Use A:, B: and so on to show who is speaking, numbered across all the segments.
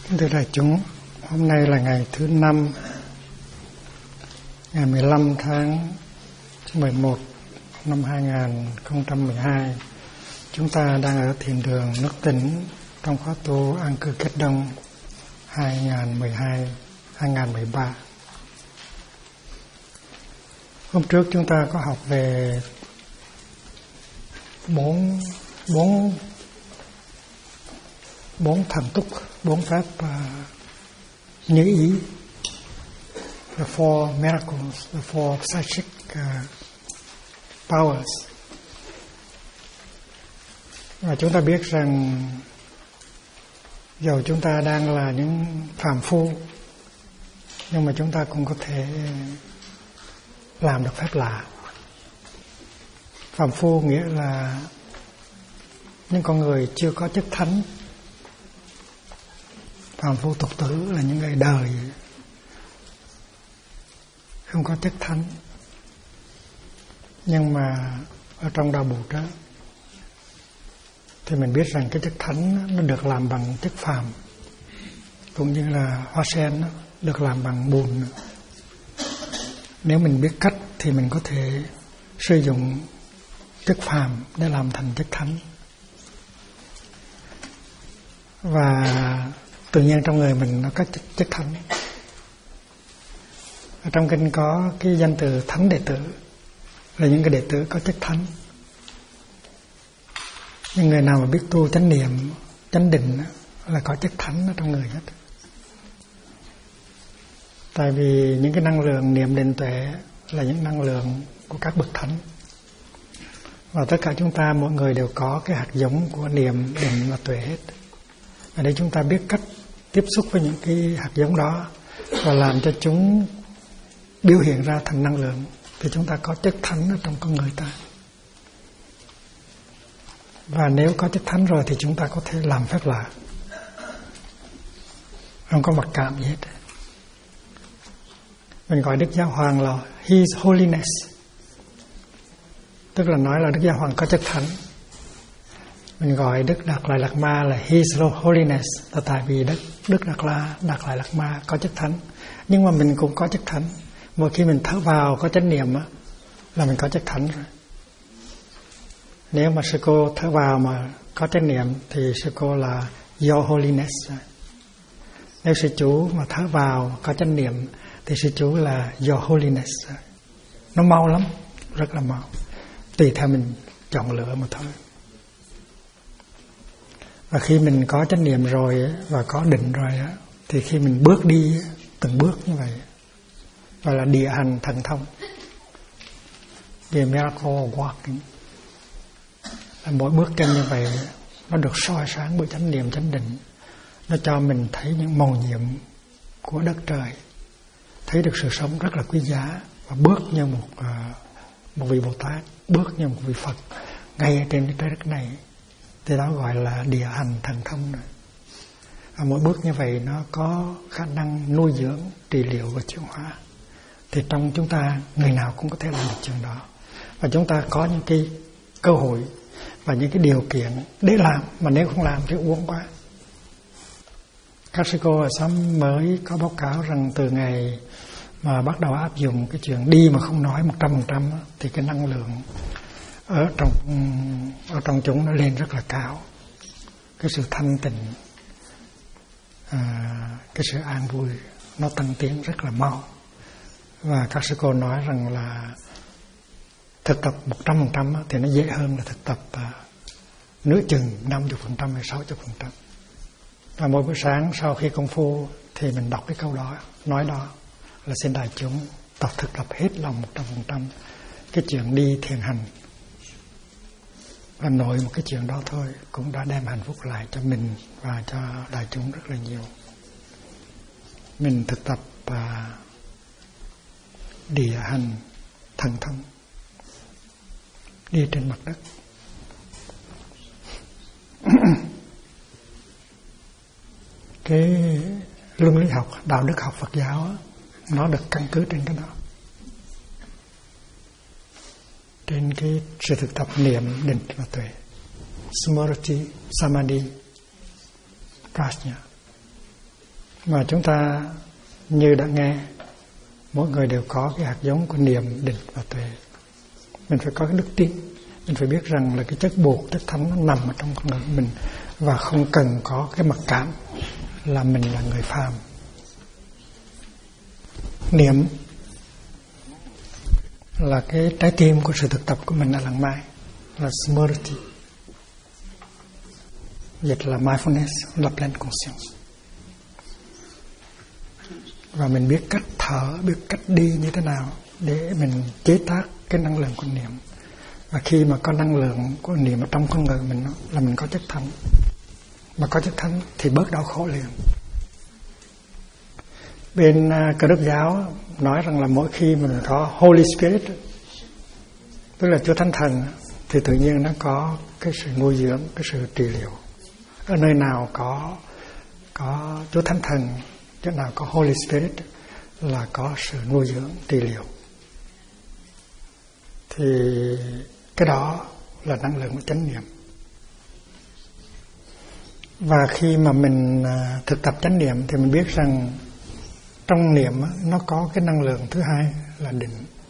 A: Thưa đại chúng, hôm nay là ngày thứ 5, ngày 15 tháng 11 năm 2012. Chúng ta đang ở thiền đường Nước Tĩnh trong khóa tu An Cư Kết Đông 2012-2013. Hôm trước chúng ta có học về bốn thần túc, 4 pháp như ý, the four miracles, the four psychic powers. Và chúng ta biết rằng dầu chúng ta đang là những phàm phu, nhưng mà chúng ta cũng có thể làm được phép lạ. Phàm phu nghĩa là những con người chưa có chức thánh. Phàm phu tục tử là những người đời không có chức thánh. Nhưng mà ở trong đạo Bụt đó thì mình biết rằng cái chức thánh nó được làm bằng chức phàm, cũng như là hoa sen đó, được làm bằng bùn. Nếu mình biết cách thì mình có thể sử dụng chức phàm để làm thành chức thánh. Và tự nhiên trong người mình nó có chức thánh. Ở trong kinh có cái danh từ thánh đệ tử, là những cái đệ tử có chức thánh. Nhưng người nào mà biết tu chánh niệm, chánh định là có chức thánh ở trong người hết. Tại vì những cái năng lượng niệm định tuệ là những năng lượng của các bậc thánh. Và tất cả chúng ta, mỗi người đều có cái hạt giống của niệm, định và tuệ hết. Và để chúng ta biết cách tiếp xúc với những cái hạt giống đó và làm cho chúng biểu hiện ra thành năng lượng, thì chúng ta có chất thánh ở trong con người ta. Và nếu có chất thánh rồi thì chúng ta có thể làm phép lạ, không có mặc cảm gì hết. Mình gọi Đức Giáo Hoàng là His Holiness, tức là nói là Đức Giáo Hoàng có chất thánh. Mình gọi Đức Đạt Lai Lạt Ma là His Holiness là tại vì Đức Đạt Lai Lạt Ma có chất thánh. Nhưng mà mình cũng có chất thánh. Mỗi khi mình thở vào có chánh niệm là mình có chất thánh rồi. Nếu mà sư cô thở vào mà có chánh niệm thì sư cô là Your Holiness. Nếu sư chú mà thở vào có chánh niệm thì sư chú là Your Holiness. Nó mau lắm, rất là mau. Tùy theo mình chọn lựa mà thôi. Và khi mình có chánh niệm rồi và có định rồi thì khi mình bước đi từng bước như vậy, gọi là địa hành thần thông, the miracle walking, là mỗi bước chân như vậy nó được soi sáng bởi chánh niệm, chánh định. Nó cho mình thấy những mầu nhiệm của đất trời, thấy được sự sống rất là quý giá, và bước như một vị Bồ Tát, bước như một vị Phật ngay trên cái trái đất này. Thì đó gọi là địa hành thần thông rồi. Và mỗi bước như vậy nó có khả năng nuôi dưỡng, trị liệu và chuyển hóa. Thì trong chúng ta, người nào cũng có thể làm được chuyện đó. Và chúng ta có những cái cơ hội và những cái điều kiện để làm, mà nếu không làm thì uổng quá. Các sư cô ở xóm mới có báo cáo rằng từ ngày mà bắt đầu áp dụng cái chuyện đi mà không nói 100% thì cái năng lượng ở trong chúng nó lên rất là cao. Cái sự thanh tịnh, cái sự an vui nó tăng tiến rất là mau. Và các sư cô nói rằng là thực tập 100% thì nó dễ hơn là thực tập nửa chừng 50% hay 60%. Và mỗi buổi sáng sau khi công phu thì mình đọc cái câu đó, nói đó là xin đại chúng thực tập hết lòng 100% cái chuyện đi thiền hành. Và nội một cái chuyện đó thôi cũng đã đem hạnh phúc lại cho mình và cho đại chúng rất là nhiều. Mình thực tập địa hành thần thông, đi trên mặt đất. Cái luân lý học, đạo đức học Phật giáo nó được căn cứ trên cái đó, trên cái sự thực tập niệm, định và tuệ, Smriti, Samadhi, Prajna. Mà chúng ta như đã nghe, mỗi người đều có cái hạt giống của niệm, định và tuệ. Mình phải có cái đức tin, mình phải biết rằng là cái chất bột, chất thánh nó nằm ở trong con người mình, và không cần có cái mặc cảm là mình là người phàm. Niệm là cái trái tim của sự thực tập của mình ở lặng mai, là smriti, dịch là mindfulness, là pleine conscience. Và mình biết cách thở, biết cách đi như thế nào để mình chế tác cái năng lượng của niệm. Và khi mà có năng lượng của niệm ở trong con người mình là mình có chất thánh. Mà có chất thánh thì bớt đau khổ liền. Bên Cơ Đốc giáo nói rằng là mỗi khi mình có Holy Spirit, tức là Chúa Thánh Thần, thì tự nhiên nó có cái sự nuôi dưỡng, cái sự trị liệu. Ở nơi nào có Chúa Thánh Thần, chỗ nào có Holy Spirit là có sự nuôi dưỡng, trị liệu. Thì cái đó là năng lượng của chánh niệm. Và khi mà mình thực tập chánh niệm thì mình biết rằng trong niệm nó có cái năng lượng thứ hai là định.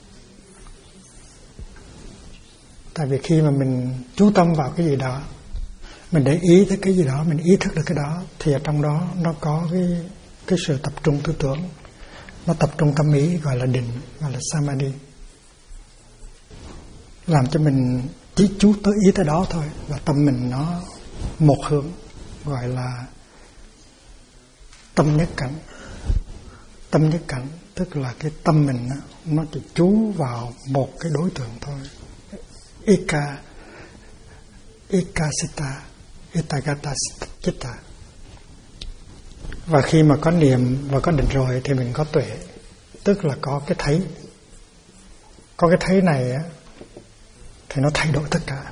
A: Tại vì khi mà mình chú tâm vào cái gì đó, mình để ý tới cái gì đó, mình ý thức được cái đó, thì ở trong đó nó có cái sự tập trung tư tưởng, nó tập trung tâm ý, gọi là định, gọi là samadhi, làm cho mình chỉ chú tới ý tới đó thôi, và tâm mình nó một hướng, gọi là tâm nhất cảnh. Tâm nhất cảnh tức là cái tâm mình nó chỉ chú vào một cái đối tượng thôi. Ekasita, etagata chitta. Và khi mà có niệm và có định rồi thì mình có tuệ, tức là có cái thấy. Có cái thấy này thì nó thay đổi tất cả.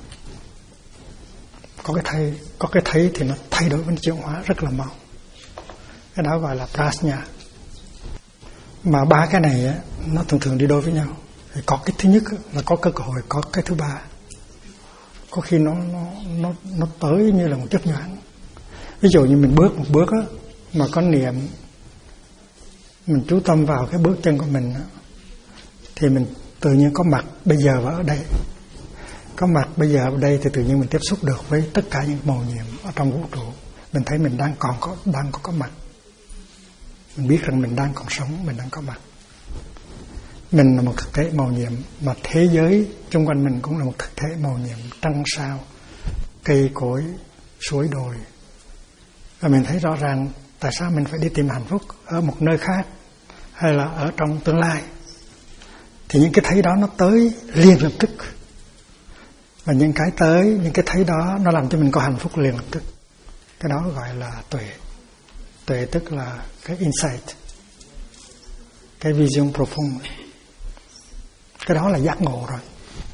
A: Có cái thấy thì nó thay đổi với chuyển hóa rất là mau. Cái đó gọi là prajna. Mà ba cái này nó thường đi đôi với nhau. Thì có cái thứ nhất là có cơ hội, có cái thứ ba có khi nó tới như là một chớp nhoáng. Ví dụ như mình bước một bước mà có niệm, mình chú tâm vào cái bước chân của mình thì mình tự nhiên có mặt bây giờ và ở đây. Có mặt bây giờ ở đây thì tự nhiên mình tiếp xúc được với tất cả những màu nhiệm ở trong vũ trụ. Mình thấy mình đang có mặt. Mình biết rằng mình đang còn sống, mình đang có mặt. Mình là một thực thể màu nhiệm, mà thế giới xung quanh mình cũng là một thực thể màu nhiệm, trăng sao, cây cối, suối đồi. Và mình thấy rõ ràng tại sao mình phải đi tìm hạnh phúc ở một nơi khác hay là ở trong tương lai. Thì những cái thấy đó nó tới liền lập tức. Và những cái thấy đó nó làm cho mình có hạnh phúc liền lập tức. Cái đó gọi là tuệ. Tuệ tức là cái insight, cái vision profound. Cái đó là giác ngộ rồi.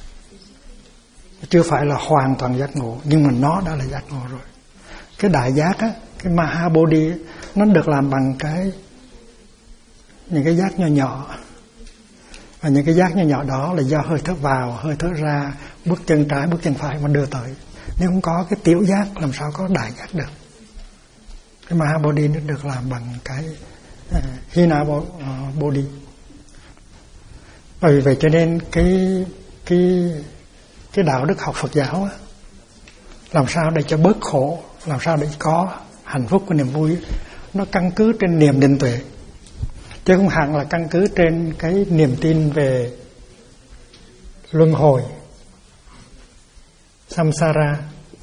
A: Chưa phải là hoàn toàn giác ngộ, nhưng mà nó đã là giác ngộ rồi. Cái đại giác á, cái Mahabodhi nó được làm bằng những cái giác nhỏ nhỏ. Và những cái giác nhỏ đó là do hơi thở vào, hơi thở ra, bước chân trái, bước chân phải mà đưa tới. Nếu không có cái tiểu giác làm sao có đại giác được. Cái Mahabodhi nó được làm bằng cái Hina Bodhi. Bởi vì vậy cho nên cái đạo đức học Phật giáo á, làm sao để cho bớt khổ, làm sao để có hạnh phúc của niềm vui, nó căn cứ trên niềm định tuệ, chứ không hẳn là căn cứ trên cái niềm tin về luân hồi, samsara,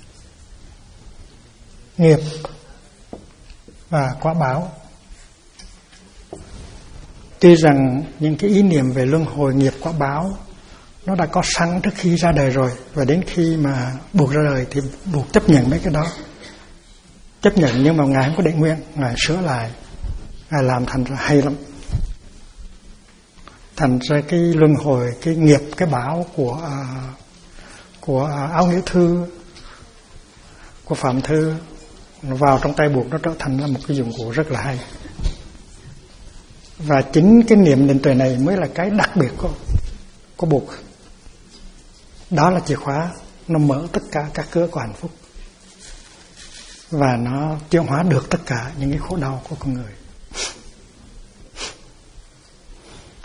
A: nghiệp và quả báo. Tuy rằng những cái ý niệm về luân hồi, nghiệp, quả báo nó đã có sẵn trước khi ra đời rồi, và đến khi mà buộc ra đời thì buộc chấp nhận mấy cái đó. Chấp nhận, nhưng mà Ngài không có để nguyên, Ngài sửa lại, Ngài làm thành ra hay lắm. Thành ra cái luân hồi, cái nghiệp, cái báo của Áo Nghĩa Thư, của Phạm Thư vào trong tay buộc, nó trở thành là một cái dụng cụ rất là hay. Và chính cái niệm định tuệ này mới là cái đặc biệt của buộc. Đó là chìa khóa, nó mở tất cả các cửa của hạnh phúc, và nó chuyển hóa được tất cả những cái khổ đau của con người.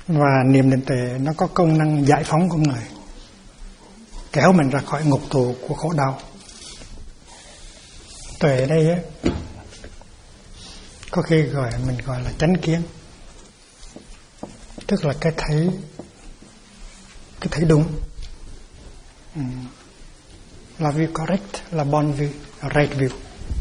A: Và niệm định tuệ nó có công năng giải phóng con người, kéo mình ra khỏi ngục tù của khổ đau. Tuệ đây ấy, có khi mình gọi là chánh kiến, tức là cái thấy đúng, là view correct, là bon view, right view.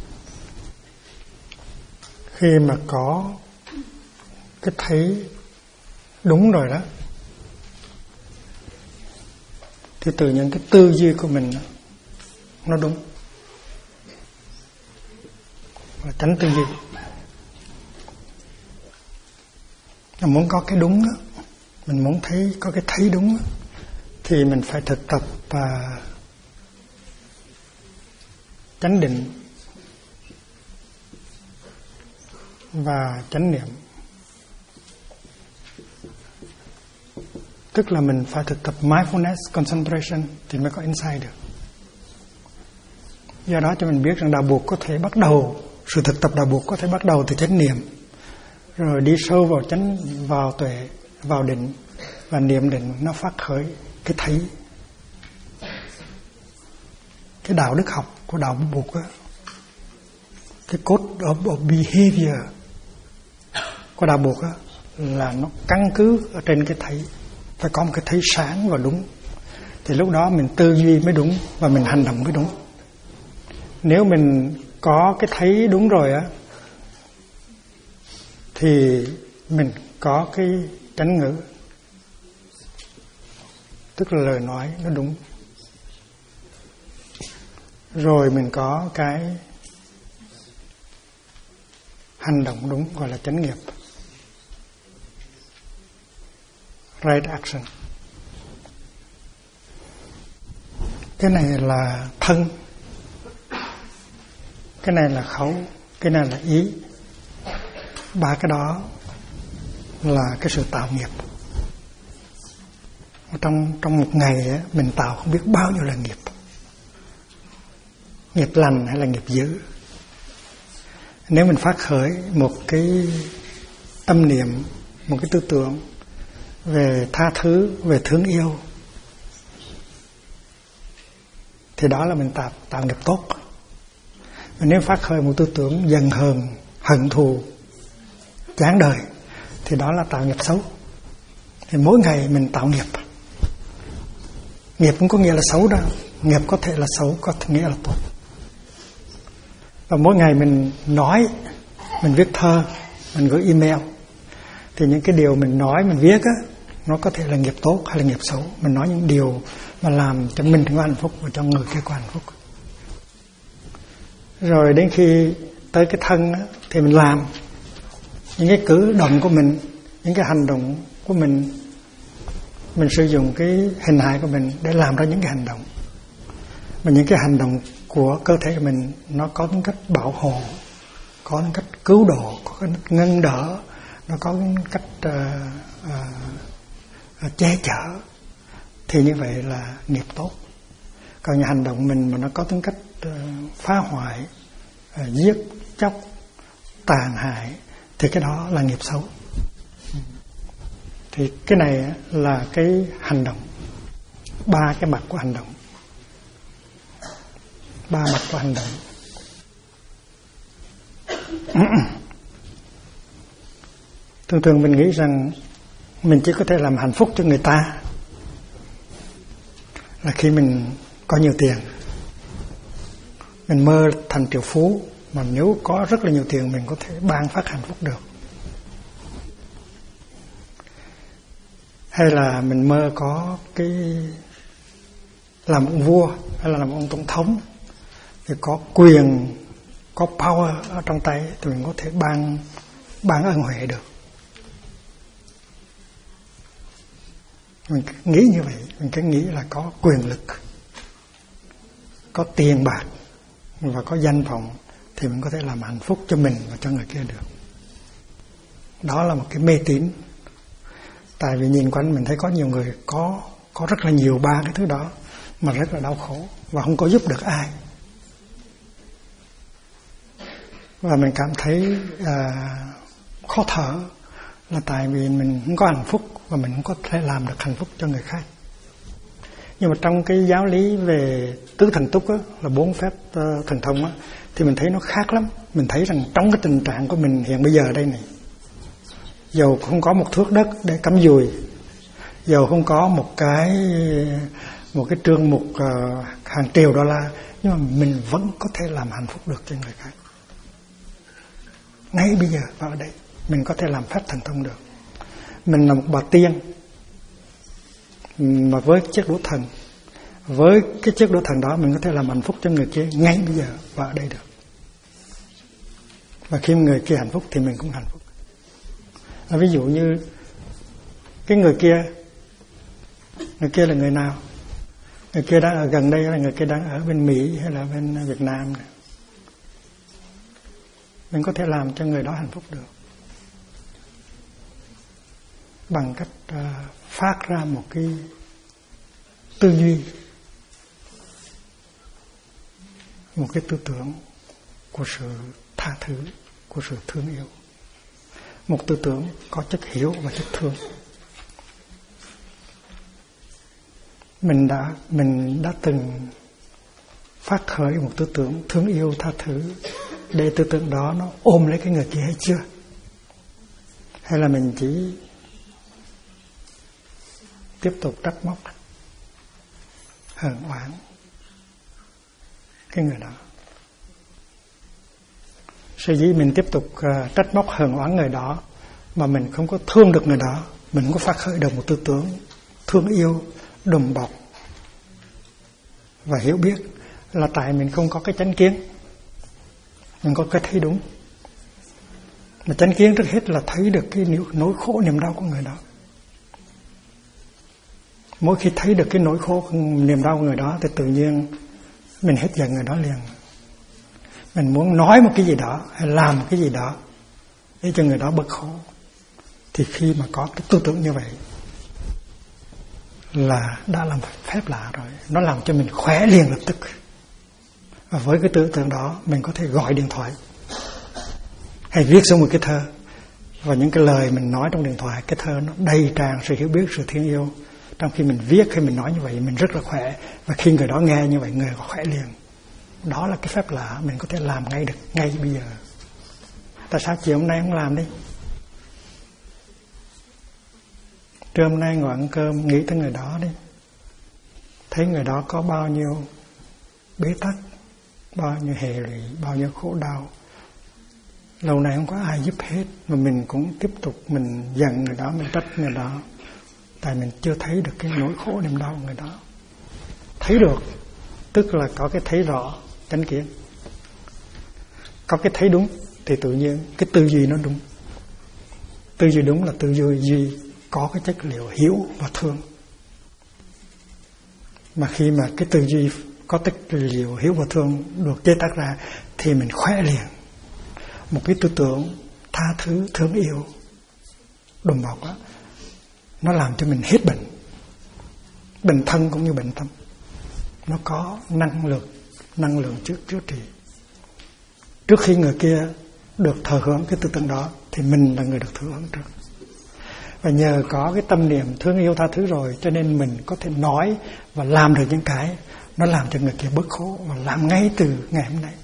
A: Khi mà có cái thấy đúng rồi đó, thì tự nhiên cái tư duy của mình nó đúng, là tránh tư duy. Mình muốn có cái đúng đó, mình muốn có cái thấy đúng đó, thì mình phải thực tập chánh định và chánh niệm. Tức là mình phải thực tập mindfulness, concentration thì mới có insight được. Do đó cho mình biết rằng đạo buộc có thể bắt đầu, sự thực tập đạo buộc có thể bắt đầu từ chánh niệm, rồi đi sâu vào tuệ, vào định, và niệm định nó phát khởi cái thấy. Cái đạo đức học của đạo buộc á, cái code of behavior của đạo buộc á, là nó căn cứ ở trên cái thấy. Phải có một cái thấy sáng và đúng, thì lúc đó mình tư duy mới đúng và mình hành động mới đúng. Nếu mình có cái thấy đúng rồi á, thì mình có cái chánh ngữ, tức là lời nói nó đúng. Rồi mình có cái hành động đúng, gọi là chánh nghiệp, right action. Cái này là thân, cái này là khẩu, cái này là ý. Ba cái đó là cái sự tạo nghiệp. Trong một ngày ấy, mình tạo không biết bao nhiêu là nghiệp. Nghiệp lành hay là nghiệp dữ. Nếu mình phát khởi một cái tâm niệm, một cái tư tưởng về tha thứ, về thương yêu, thì đó là mình tạo nghiệp tốt. Và nếu phát khởi một tư tưởng giận hờn, hận thù, chán đời, thì đó là tạo nghiệp xấu. Thì mỗi ngày mình tạo nghiệp. Nghiệp cũng có nghĩa là xấu đâu. Nghiệp có thể là xấu, có thể nghĩa là tốt. Và mỗi ngày mình nói, mình viết thơ, mình gửi email, thì những cái điều mình nói, mình viết á, nó có thể là nghiệp tốt hay là nghiệp xấu. Mình nói những điều mà làm cho mình có hạnh phúc và cho người kia có hạnh phúc. Rồi đến khi tới cái thân á, thì mình làm những cái cử động của mình, những cái hành động của mình sử dụng cái hình hài của mình để làm ra những cái hành động. Mà những cái hành động của cơ thể của mình nó có tính cách bảo hộ, có tính cách cứu độ, có tính cách ngăn đỡ, nó có tính cách che chở, thì như vậy là nghiệp tốt. Còn những hành động mình mà nó có tính cách phá hoại, giết chóc, tàn hại, thì cái đó là nghiệp xấu. Thì cái này là cái hành động, ba cái mặt của hành động, ba mặt của hành động. Thường thường mình nghĩ rằng mình chỉ có thể làm hạnh phúc cho người ta là khi mình có nhiều tiền. Mình mơ thành triệu phú, mà nếu có rất là nhiều tiền mình có thể ban phát hạnh phúc được. Hay là mình mơ có cái làm ông vua hay là làm ông tổng thống, thì có quyền, có power ở trong tay, thì mình có thể ban ân huệ được. Mình nghĩ như vậy, mình cứ nghĩ là có quyền lực, có tiền bạc và có danh vọng, thì mình có thể làm hạnh phúc cho mình và cho người kia được. Đó là một cái mê tín. Tại vì nhìn quanh mình thấy có nhiều người có rất là nhiều ba cái thứ đó mà rất là đau khổ và không có giúp được ai. Và mình cảm thấy khó thở, là tại vì mình không có hạnh phúc và mình không có thể làm được hạnh phúc cho người khác. Nhưng mà trong cái giáo lý về tứ thần túc á, là 4 phép thần thông á, thì mình thấy nó khác lắm. Mình thấy rằng trong cái tình trạng của mình hiện bây giờ đây này, dầu không có một thước đất để cắm dùi, dầu không có một cái trương mục hàng triệu đô la, nhưng mà mình vẫn có thể làm hạnh phúc được cho người khác. Ngay bây giờ và ở đây mình có thể làm phép thần thông được. Mình là một bà tiên mà với chiếc đũa thần, với cái chiếc đũa thần đó mình có thể làm hạnh phúc cho người kia ngay bây giờ và ở đây được. Và khi người kia hạnh phúc thì mình cũng hạnh phúc. Ví dụ như cái người kia là người nào? Người kia đang ở gần đây, là người kia đang ở bên Mỹ hay là bên Việt Nam này. Mình có thể làm cho người đó hạnh phúc được bằng cách phát ra một cái tư duy, một cái tư tưởng của sự tha thứ, của sự thương yêu, một tư tưởng có chất hiểu và chất thương. Mình đã từng phát khởi một tư tưởng thương yêu tha thứ để tư tưởng đó nó ôm lấy cái người kia hay chưa? Hay là mình chỉ tiếp tục trách móc, hờn oán cái người đó? Sở dĩ mình tiếp tục trách móc hờn oán người đó mà mình không có thương được người đó, mình không có phát khởi được một tư tưởng thương yêu, đùm bọc và hiểu biết, là tại mình không có cái chánh kiến, mình có cái thấy đúng. Mà chánh kiến trước hết là thấy được cái nỗi khổ niềm đau của người đó. Mỗi khi thấy được cái nỗi khổ niềm đau của người đó thì tự nhiên mình hết giận người đó liền. Mình muốn nói một cái gì đó hay làm một cái gì đó để cho người đó bớt khổ. Thì khi mà có cái tư tưởng như vậy là đã làm phép lạ rồi. Nó làm cho mình khỏe liền lập tức. Và với cái tư tưởng đó mình có thể gọi điện thoại hay viết xuống một cái thơ. Và những cái lời mình nói trong điện thoại, cái thơ nó đầy tràn sự hiểu biết, sự thương yêu. Trong khi mình viết hay mình nói như vậy mình rất là khỏe. Và khi người đó nghe như vậy người có khỏe liền. Đó là cái phép lạ mình có thể làm ngay được, ngay bây giờ. Tại sao chiều hôm nay không làm đi? Trưa hôm nay ngồi ăn cơm nghĩ tới người đó đi. Thấy người đó có bao nhiêu bế tắc, bao nhiêu hệ lụy, bao nhiêu khổ đau. Lâu nay không có ai giúp hết, mà mình cũng tiếp tục mình giận người đó, mình trách người đó. Tại mình chưa thấy được cái nỗi khổ niềm đau của người đó. Thấy được, tức là có cái thấy rõ, chánh kiến. Có cái thấy đúng thì tự nhiên cái tư duy nó đúng. Tư duy đúng là tư duy có cái chất liệu hiểu và thương. Mà khi mà cái tư duy có chất liệu hiểu và thương được chế tác ra thì mình khỏe liền. Một cái tư tưởng tha thứ, thương yêu, đùm bọc đó, nó làm cho mình hết bệnh. Bệnh thân cũng như bệnh tâm. Nó có năng lượng chữa trị. Trước khi người kia được thờ hưởng cái tư tưởng đó thì mình là người được thờ hưởng trước. Và nhờ có cái tâm niệm thương yêu tha thứ rồi, cho nên mình có thể nói và làm được những cái nó làm cho người kia bớt khổ, và làm ngay từ ngày hôm nay.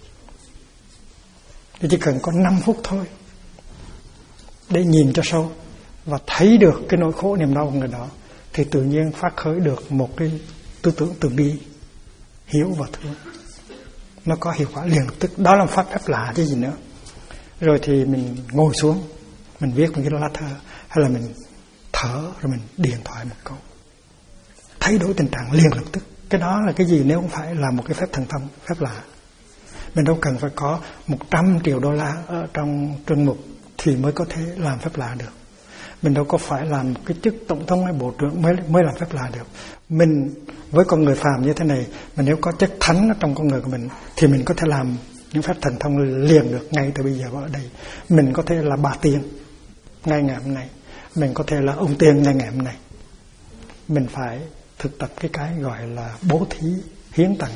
A: Thì chỉ cần có 5 phút thôi để nhìn cho sâu và thấy được cái nỗi khổ niềm đau của người đó, thì tự nhiên phát khởi được một cái tư tưởng từ bi, hiểu và thương. Nó có hiệu quả liền lập tức. Đó là pháp phép lạ chứ gì nữa. Rồi thì mình ngồi xuống, mình viết một cái lá thơ, hay là mình thở rồi mình điện thoại một câu, thay đổi tình trạng liền lập tức. Cái đó là cái gì nếu không phải là một cái phép thần thông, phép lạ. Mình đâu cần phải có 100 triệu đô la ở trong trương mục thì mới có thể làm phép lạ được. Mình đâu có phải làm cái chức tổng thống hay bộ trưởng mới làm phép lạ được. Mình với con người phàm như thế này, mà nếu có chất thánh ở trong con người của mình thì mình có thể làm những phép thần thông liền được ngay từ bây giờ ở đây. Mình có thể là bà tiên ngay ngày hôm nay, mình có thể là ông tiên ngay ngày hôm nay. Mình phải thực tập cái gọi là bố thí, hiến tặng.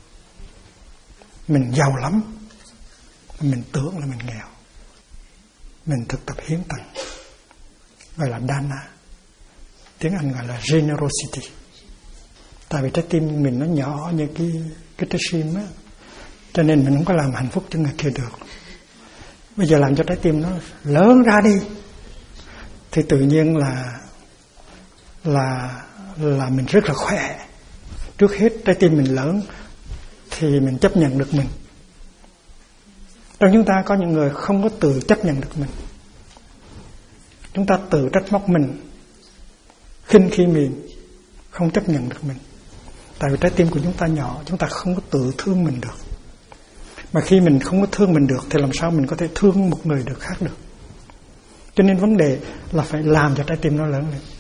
A: Mình giàu lắm, mình tưởng là mình nghèo. Mình thực tập hiến tặng, gọi là dana, tiếng Anh gọi là generosity. Tại vì trái tim mình nó nhỏ như cái trái sim á, cho nên mình không có làm hạnh phúc cho người kia được. Bây giờ làm cho trái tim nó lớn ra đi, thì tự nhiên là mình rất là khỏe. Trước hết trái tim mình lớn thì mình chấp nhận được mình. Trong chúng ta có những người không có tự chấp nhận được mình. Chúng ta tự trách móc mình, khinh khi mình, không chấp nhận được mình. Tại vì trái tim của chúng ta nhỏ, chúng ta không có tự thương mình được. Mà khi mình không có thương mình được thì làm sao mình có thể thương một người được khác được. Cho nên vấn đề là phải làm cho trái tim nó lớn lên.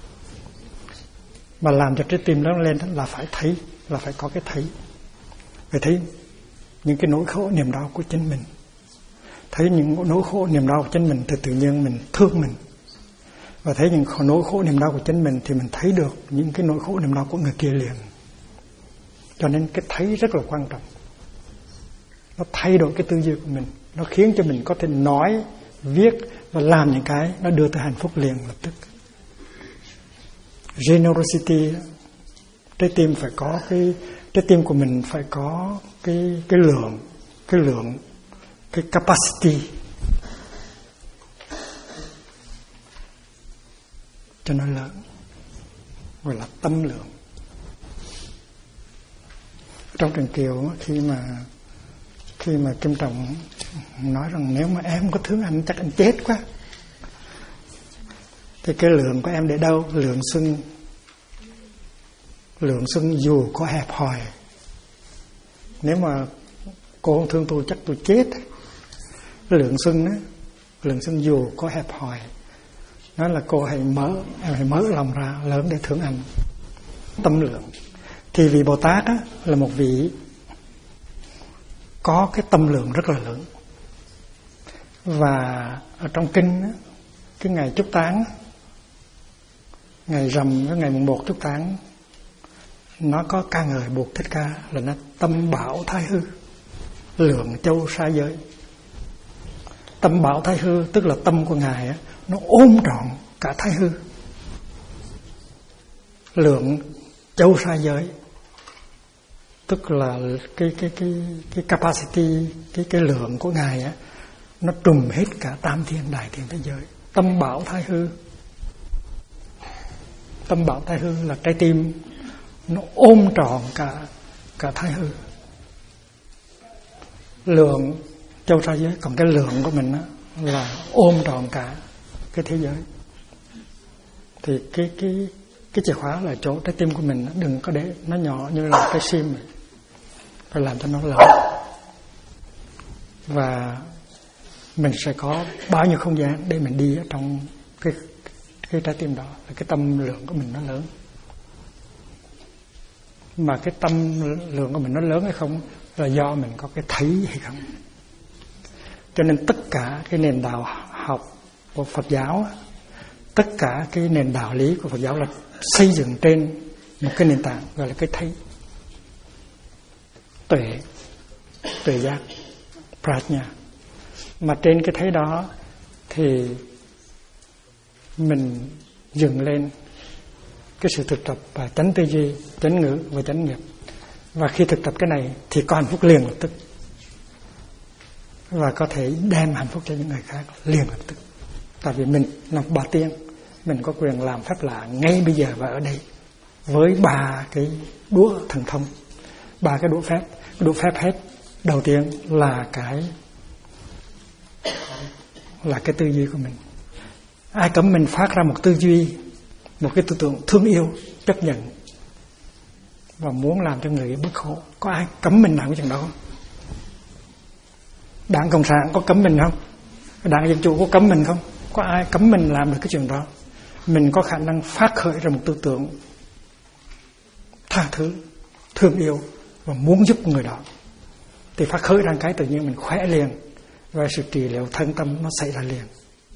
A: Mà làm cho trái tim lớn lên là phải thấy, là phải có cái thấy. Phải thấy những cái nỗi khổ niềm đau của chính mình. Thấy những nỗi khổ niềm đau của chính mình thì tự nhiên mình thương mình. Và thấy những nỗi khổ niềm đau của chính mình thì mình thấy được những cái nỗi khổ niềm đau của người kia liền. Cho nên cái thấy rất là quan trọng. Nó thay đổi cái tư duy của mình, nó khiến cho mình có thể nói, viết và làm những cái nó đưa tới hạnh phúc liền lập tức. Generosity, trái tim phải có trái tim của mình phải có cái lượng, cái capacity cho nó lớn, gọi là tâm lượng. Trong Trần Kiều khi mà Kim Trọng nói rằng nếu mà em có thương anh chắc anh chết quá, thì cái lượng của em để đâu? Lượng xuân dù có hẹp hòi, nếu mà cô không thương tôi chắc tôi chết. Lượng xuân dù có hẹp hòi, nói là cô em hãy mở lòng ra lớn để thương anh. Tâm lượng thì vị Bồ Tát á, là một vị có cái tâm lượng rất là lớn. Và ở trong kinh á, cái ngày chúc táng, ngày rằm cái ngày mùng 1 chúc táng, nó có ca ngợi Bụt Thích Ca là nó tâm bảo thái hư, lượng châu sa giới. Tâm bảo thái hư tức là tâm của ngài á, nó ôm trọn cả thái hư. Lượng châu sa giới tức là cái capacity, cái lượng của ngài á, nó trùm hết cả tam thiên đại thiên thế giới. Tâm bảo thái hư, tâm bảo thái hư là trái tim nó ôm trọn cả thái hư. Lượng châu sa giới, còn cái lượng của mình á, là ôm trọn cả cái thế giới. Thì cái chìa khóa là chỗ trái tim của mình, đừng có để nó nhỏ như là cái sim, phải làm cho nó lớn. Và mình sẽ có bao nhiêu không gian để mình đi ở trong cái trái tim đó, là cái tâm lượng của mình nó lớn. Mà cái tâm lượng của mình nó lớn hay không là do mình có cái thấy hay không. Cho nên tất cả cái nền đạo học của Phật giáo, tất cả cái nền đạo lý của Phật giáo là xây dựng trên một cái nền tảng gọi là cái thấy. Tuệ giác, prajna. Mà trên cái thấy đó thì mình dựng lên cái sự thực tập và chánh tư duy, chánh ngữ và chánh nghiệp. Và khi thực tập cái này thì có hạnh phúc liền lập tức, và có thể đem hạnh phúc cho những người khác liền lập tức. Tại vì mình là bà tiên, mình có quyền làm phép lạ ngay bây giờ và ở đây, với 3 cái đũa thần thông, 3 cái đũa phép. Cái đũa phép hết đầu tiên là cái tư duy của mình. Ai cấm mình phát ra một tư duy, một cái tư tưởng thương yêu, chấp nhận và muốn làm cho người bớt khổ? Có ai cấm mình làm cái chuyện đó không? Đảng Cộng sản có cấm mình không? Đảng Dân Chủ có cấm mình không? Có ai cấm mình làm được cái chuyện đó? Mình có khả năng phát khởi ra một tư tưởng tha thứ, thương yêu và muốn giúp người đó, thì phát khởi ra cái tự nhiên mình khỏe liền, và sự trị liệu thân tâm nó xảy ra liền.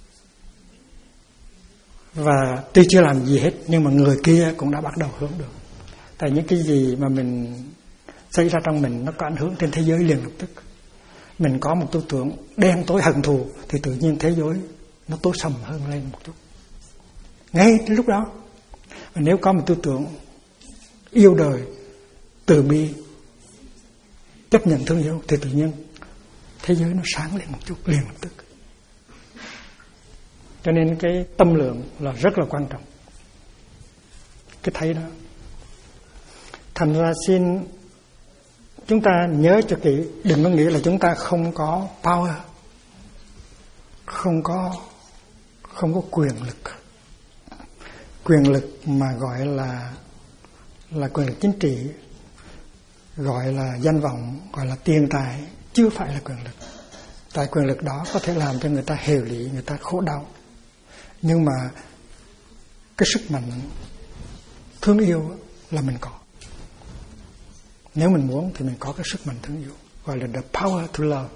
A: Và tuy chưa làm gì hết nhưng mà người kia cũng đã bắt đầu hướng được. Tại những cái gì mà mình xảy ra trong mình nó có ảnh hưởng trên thế giới liền lập tức. Mình có một tư tưởng đen tối hận thù thì tự nhiên thế giới nó tối sầm hơn lên một chút. ngay lúc đó. Và nếu có một tư tưởng yêu đời, từ bi, chấp nhận thương yêu, thì tự nhiên thế giới nó sáng lên một chút liền lập tức. Cho nên cái tâm lượng là rất là quan trọng, cái thấy đó. Thành ra xin chúng ta nhớ cho kỹ, đừng có nghĩ là chúng ta không có power, không có quyền lực. Quyền lực mà gọi là quyền lực chính trị, gọi là danh vọng, gọi là tiền tài, chưa phải là quyền lực. Tại quyền lực đó có thể làm cho người ta hệ lụy, người ta khổ đau. Nhưng mà cái sức mạnh thương yêu là mình có. Nếu mình muốn thì mình có cái sức mạnh thương yêu, gọi là the power to love.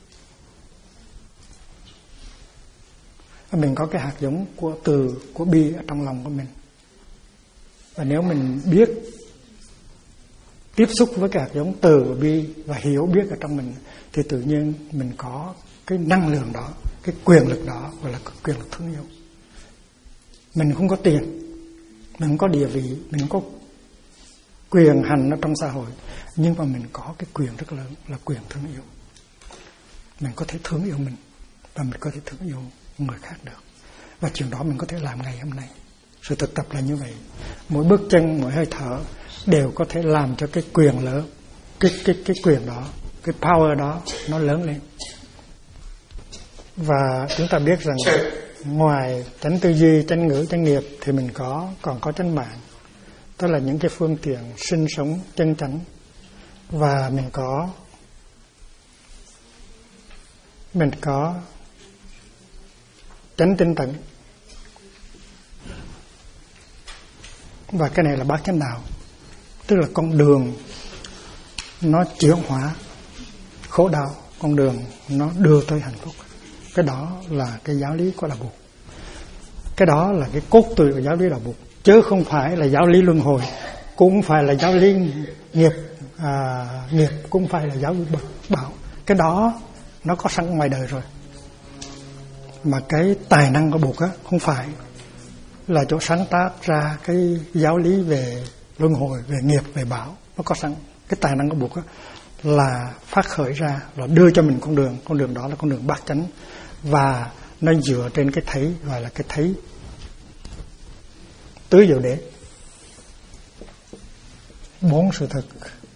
A: Mình có cái hạt giống của bi ở trong lòng của mình. Và nếu mình biết tiếp xúc với cái hạt giống từ và bi và hiểu biết ở trong mình, thì tự nhiên mình có cái năng lượng đó, cái quyền lực đó, gọi là quyền lực thương yêu. Mình không có tiền, mình không có địa vị, mình không có quyền hành ở trong xã hội, nhưng mà mình có cái quyền rất lớn là quyền thương yêu. Mình có thể thương yêu mình và mình có thể thương yêu người khác được. Và chuyện đó mình có thể làm ngày hôm nay. Sự thực tập là như vậy. Mỗi bước chân, mỗi hơi thở đều có thể làm cho cái quyền lớn, cái quyền đó, cái power đó nó lớn lên. Và chúng ta biết rằng ngoài chánh tư duy, chánh ngữ, chánh nghiệp thì mình còn có chánh mạng. Đó là những cái phương tiện sinh sống chân chánh. Và mình có chánh tinh tấn. Và cái này là bát chánh đạo, tức là con đường nó chuyển hóa khổ đau, con đường nó đưa tới hạnh phúc. Cái đó là cái giáo lý của Đạo Buộc. Cái đó là cái cốt tủy của giáo lý Đạo Buộc, chứ không phải là giáo lý luân hồi, cũng phải là giáo lý nghiệp, cũng phải là giáo lý bảo. Cái đó nó có sẵn ngoài đời rồi. Mà cái tài năng của Buộc á, không phải là chỗ sáng tác ra cái giáo lý về luân hồi, về nghiệp, về bảo. Nó có sẵn. Cái tài năng của Buộc á, là phát khởi ra, là đưa cho mình con đường đó là con đường bát chánh. Và nó dựa trên cái thấy, gọi là cái thấy tứ diệu đế, 4 sự thực.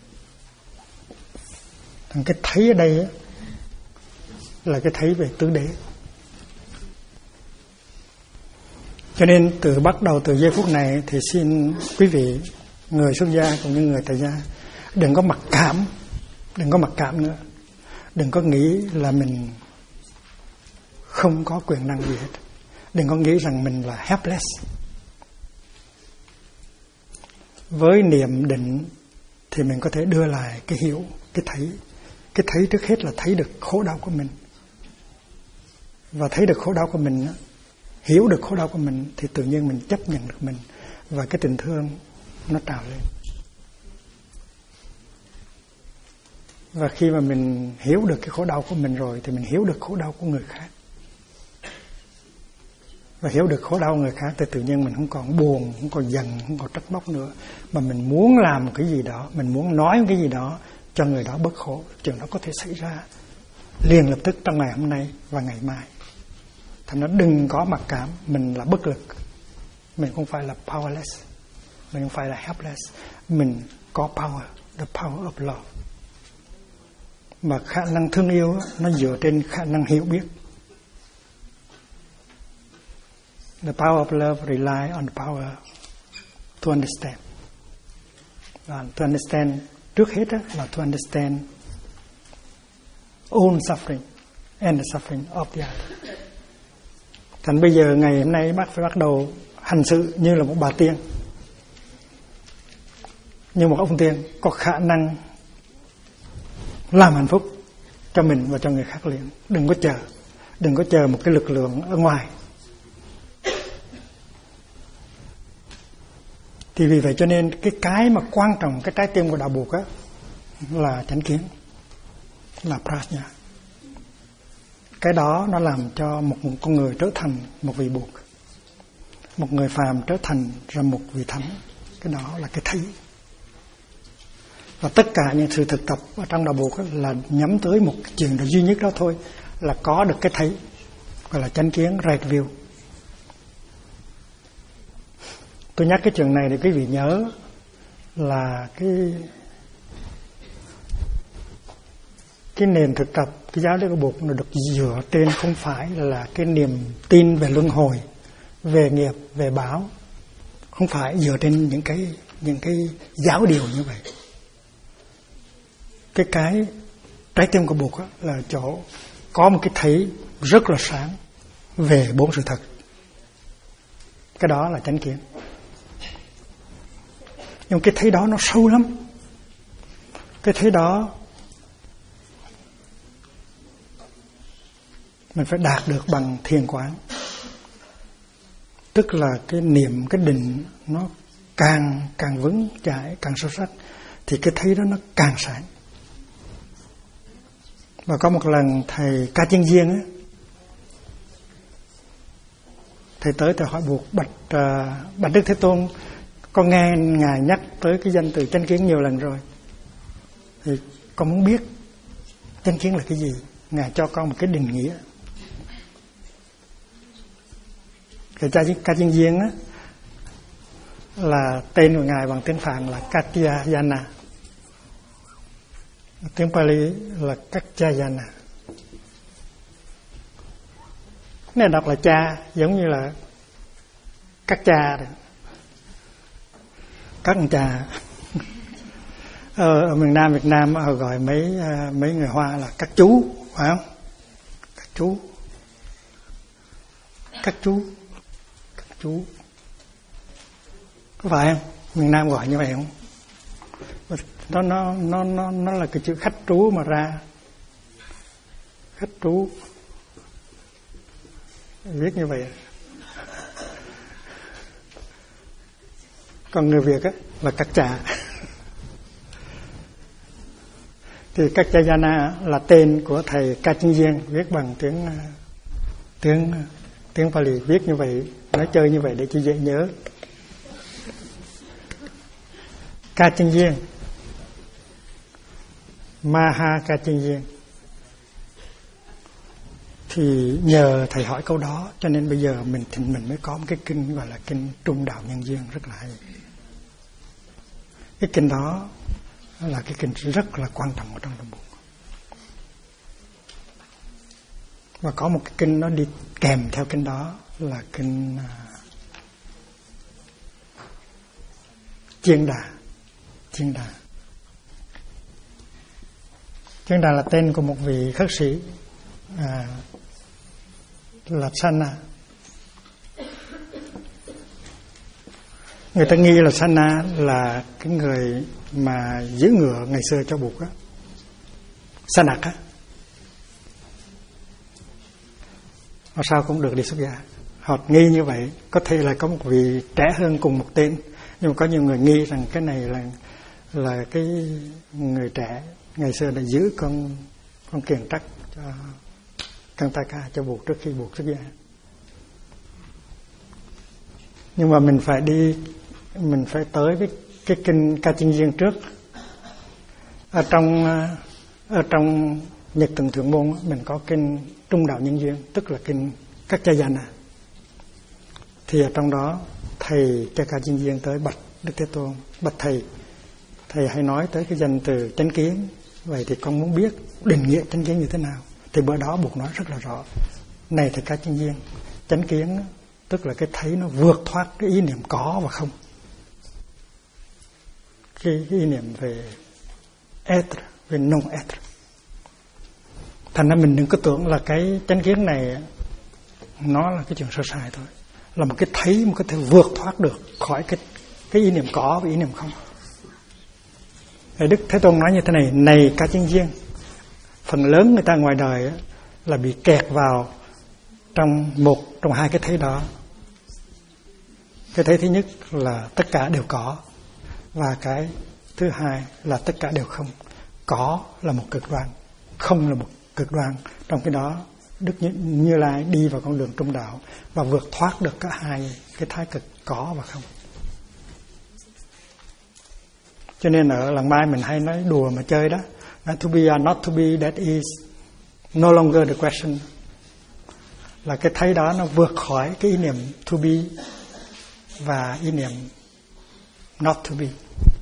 A: Thằng cái thấy ở đây á, là cái thấy về tứ đế. Cho nên bắt đầu từ giây phút này thì xin quý vị người xuất gia cũng như người tại gia đừng có mặc cảm nữa. Đừng có nghĩ là mình không có quyền năng gì hết. Đừng có nghĩ rằng mình là helpless. Với niệm định thì mình có thể đưa lại cái hiểu, cái thấy. Cái thấy trước hết là thấy được khổ đau của mình. Và thấy được khổ đau của mình, hiểu được khổ đau của mình, thì tự nhiên mình chấp nhận được mình. Và cái tình thương nó trào lên. Và khi mà mình hiểu được cái khổ đau của mình rồi, thì mình hiểu được khổ đau của người khác. Và hiểu được khổ đau của người khác thì tự nhiên mình không còn buồn, không còn giận, không còn trách móc nữa. Mà mình muốn làm cái gì đó, mình muốn nói cái gì đó cho người đó bớt khổ. Chuyện đó có thể xảy ra liền lập tức trong ngày hôm nay và ngày mai. Thành ra đừng có mặc cảm, mình là bất lực. Mình không phải là powerless, mình không phải là helpless. Mình có power, the power of love. Mà khả năng thương yêu nó dựa trên khả năng hiểu biết. The power of love rely on the power to understand. And to understand, trước hết là to understand own suffering and the suffering of the other. Thành bây giờ ngày hôm nay bác phải bắt đầu hành sự như là một bà tiên, như một ông tiên có khả năng làm hạnh phúc cho mình và cho người khác liền. Đừng có chờ một cái lực lượng ở ngoài. Thì vì vậy cho nên cái mà quan trọng, cái trái tim của Đạo Buộc á, là chánh kiến, là prajna. Cái đó nó làm cho một con người trở thành một vị Buộc. một người phàm trở thành ra một vị thánh. Cái đó là cái thấy. Và tất cả những sự thực tập ở trong đạo Phật là nhắm tới một chuyện duy nhất đó thôi, là có được cái thấy, gọi là chánh kiến, right view. Tôi nhắc cái chuyện này để quý vị nhớ là cái nền thực tập cái giáo lý của Bụt nó được dựa trên không phải là cái niềm tin về luân hồi, về nghiệp, về báo, không phải dựa trên những cái giáo điều như vậy. Cái trái tim của Bụt là chỗ có một cái thấy rất là sáng về bốn sự thật. Cái đó là chánh kiến. Nhưng cái thấy đó nó sâu lắm. Cái thấy đó mình phải đạt được bằng thiền quán. Tức là cái niệm, cái định nó càng vững chãi, càng sâu sắc, thì cái thấy đó nó càng sáng. Và có một lần thầy Ca Chân Diên á, thầy tới thầy hỏi Bụt: bạch Đức Thế Tôn, con nghe ngài nhắc tới cái danh từ chánh kiến nhiều lần rồi, thì con muốn biết chánh kiến là cái gì, ngài cho con một cái định nghĩa. Thầy Ca Chân Diên á, là tên của ngài bằng tiếng Phạn là Katyayana, tiếng Pali là Katyayana. Này đọc là cha, giống như là các cha đó. Các ông cha ở miền Nam Việt Nam gọi mấy người Hoa là các chú, phải không? Các chú có phải không? Miền Nam gọi như vậy không? Nó là cái chữ khách trú mà ra. Khách trú viết như vậy. Còn người Việt á là các cha. Thì Katyayana là tên của thầy Ca Chân Diên, viết bằng tiếng Pali, viết như vậy, nói chơi như vậy để cho dễ nhớ. Ca Chân Diên, Maha Ca Chân Diên. Thì nhờ thầy hỏi câu đó cho nên bây giờ mình mới có một cái kinh gọi là kinh Trung Đạo Nhân Duyên rất là hay. Cái kinh đó là cái kinh rất là quan trọng ở trong Đạo Phật. Và có một cái kinh nó đi kèm theo kinh đó là kinh Chiên Đà. Chiên Đà là tên của một vị khất sĩ là Sana. Người ta nghi là Sana là cái người mà giữ ngựa ngày xưa cho Bụt á, Sanak á. Mà sao cũng được đi xuất gia. Họ nghi như vậy. Có thể là có một vị trẻ hơn cùng một tên, nhưng mà có nhiều người nghi rằng cái này là cái người trẻ ngày xưa đã giữ con kiền trắc cho Kantaka cho Bụt trước khi Bụt xuất gia. Nhưng mà mình phải tới với cái kinh Ca Chân Diên trước. Ở trong Nhật Từng Thượng Môn mình có kinh Trung Đạo Nhân Duyên, tức là kinh Katyayana. Thì ở trong đó thầy Ca Chân Diên tới bạch Đức Thế Tôn: bạch thầy hãy nói tới cái danh từ chánh kiến. Vậy thì con muốn biết định nghĩa chánh kiến như thế nào. Thì bữa đó Bụt nói rất là rõ: này thầy Ca Chân Diên, chánh kiến tức là cái thấy nó vượt thoát cái ý niệm có và không, cái ý niệm về être, về non être. Thành ra mình đừng có tưởng là cái chánh kiến này nó là cái chuyện sơ sài thôi, là một cái thấy mà có thể vượt thoát được khỏi cái ý niệm có và ý niệm không. Đức Thế Tôn nói như thế này: này Ca Chân Diên, phần lớn người ta ngoài đời là bị kẹt vào trong hai cái thấy đó. Cái thấy thứ nhất là tất cả đều có, và cái thứ hai là tất cả đều không. Có là một cực đoan, không là một cực đoan. Trong cái đó Đức Như Lai đi vào con đường trung đạo và vượt thoát được cả hai cái thái cực có và không. Cho nên ở làng Mai mình hay nói đùa mà chơi đó, to be or not to be, that is no longer the question. Là cái thấy đó nó vượt khỏi cái ý niệm to be và ý niệm not to be.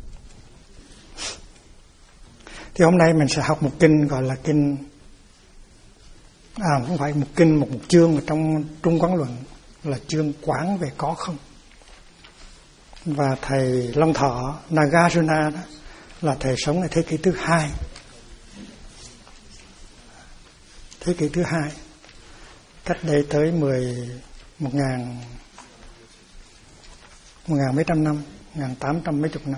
A: Thì hôm nay mình sẽ học một kinh gọi là kinh, không phải một kinh, một chương ở trong Trung Quán Luận, là chương quán về có không. Và thầy Long Thọ Nagarjuna đó là thầy sống ở thế kỷ thứ 2. Thế kỷ thứ 2, cách đây tới 1.000 mấy trăm năm, 1.800 mấy chục năm.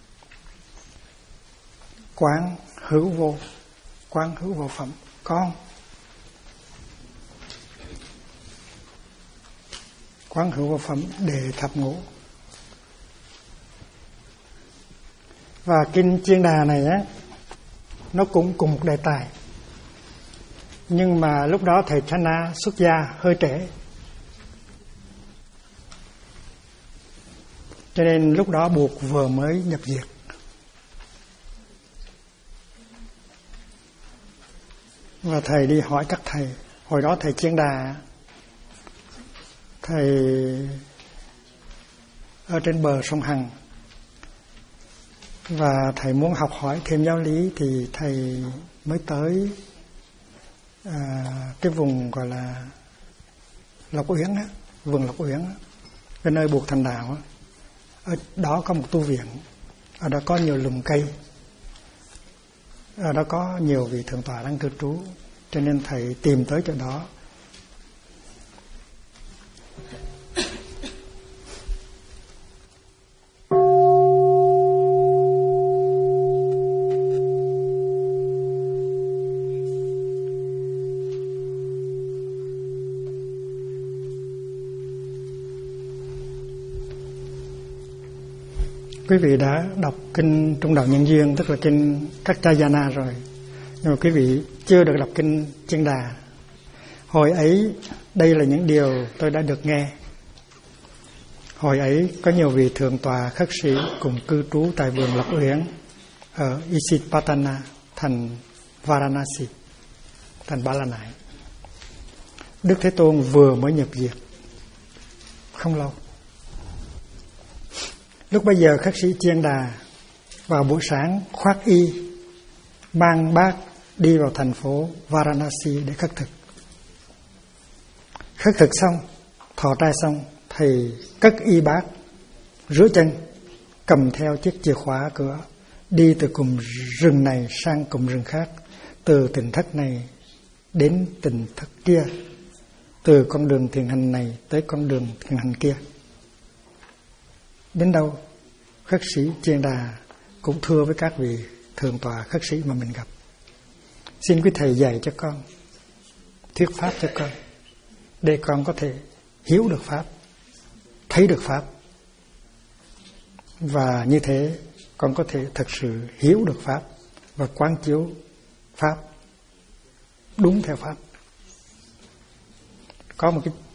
A: Quán hữu vô phẩm, con. Quán hữu vô phẩm đề thập ngũ. Và kinh Chiên Đà này á, nó cũng cùng một đề tài. Nhưng mà lúc đó thầy Channa xuất gia hơi trễ, cho nên lúc đó buộc vừa mới nhập diệt. Và thầy đi hỏi các thầy. Hồi đó thầy Chiên Đà, thầy ở trên bờ sông Hằng, và thầy muốn học hỏi thêm giáo lý thì thầy mới tới cái vùng gọi là Lộc Uyển á, vườn Lộc Uyển á, cái nơi buộc thành đạo á. Ở đó có một tu viện, ở đó có nhiều lùm cây, ở đó có nhiều vị thượng tọa đang cư trú, cho nên thầy tìm tới chỗ đó. Quý vị đã đọc kinh Trung Đạo Nhân Duyên, tức là kinh Kaccayana rồi, nhưng mà quý vị chưa được đọc kinh Chiên Đà. Hồi ấy, đây là những điều tôi đã được nghe. Hồi ấy có nhiều vị thượng tọa khất sĩ cùng cư trú tại vườn Lộc Uyển ở Isipatana, thành Varanasi, thành Ba La Nại. Đức Thế Tôn vừa mới nhập diệt không lâu. Lúc bấy giờ khất sĩ Chiên Đà vào buổi sáng khoác y, mang bát đi vào thành phố Varanasi để khất thực. Khất thực xong, thọ trai xong, thầy cất y bát, rửa chân, cầm theo chiếc chìa khóa cửa, đi từ cụm rừng này sang cụm rừng khác, từ tỉnh thất này đến tỉnh thất kia, từ con đường thiền hành này tới con đường thiền hành kia. Đến đâu, khất sĩ Chiên Đà cũng thưa với các vị thượng tọa khất sĩ mà mình gặp: xin quý thầy dạy cho con, thuyết pháp cho con, để con có thể hiểu được pháp, thấy được pháp, và như thế con có thể thực sự hiểu được pháp và quán chiếu pháp đúng theo pháp. Có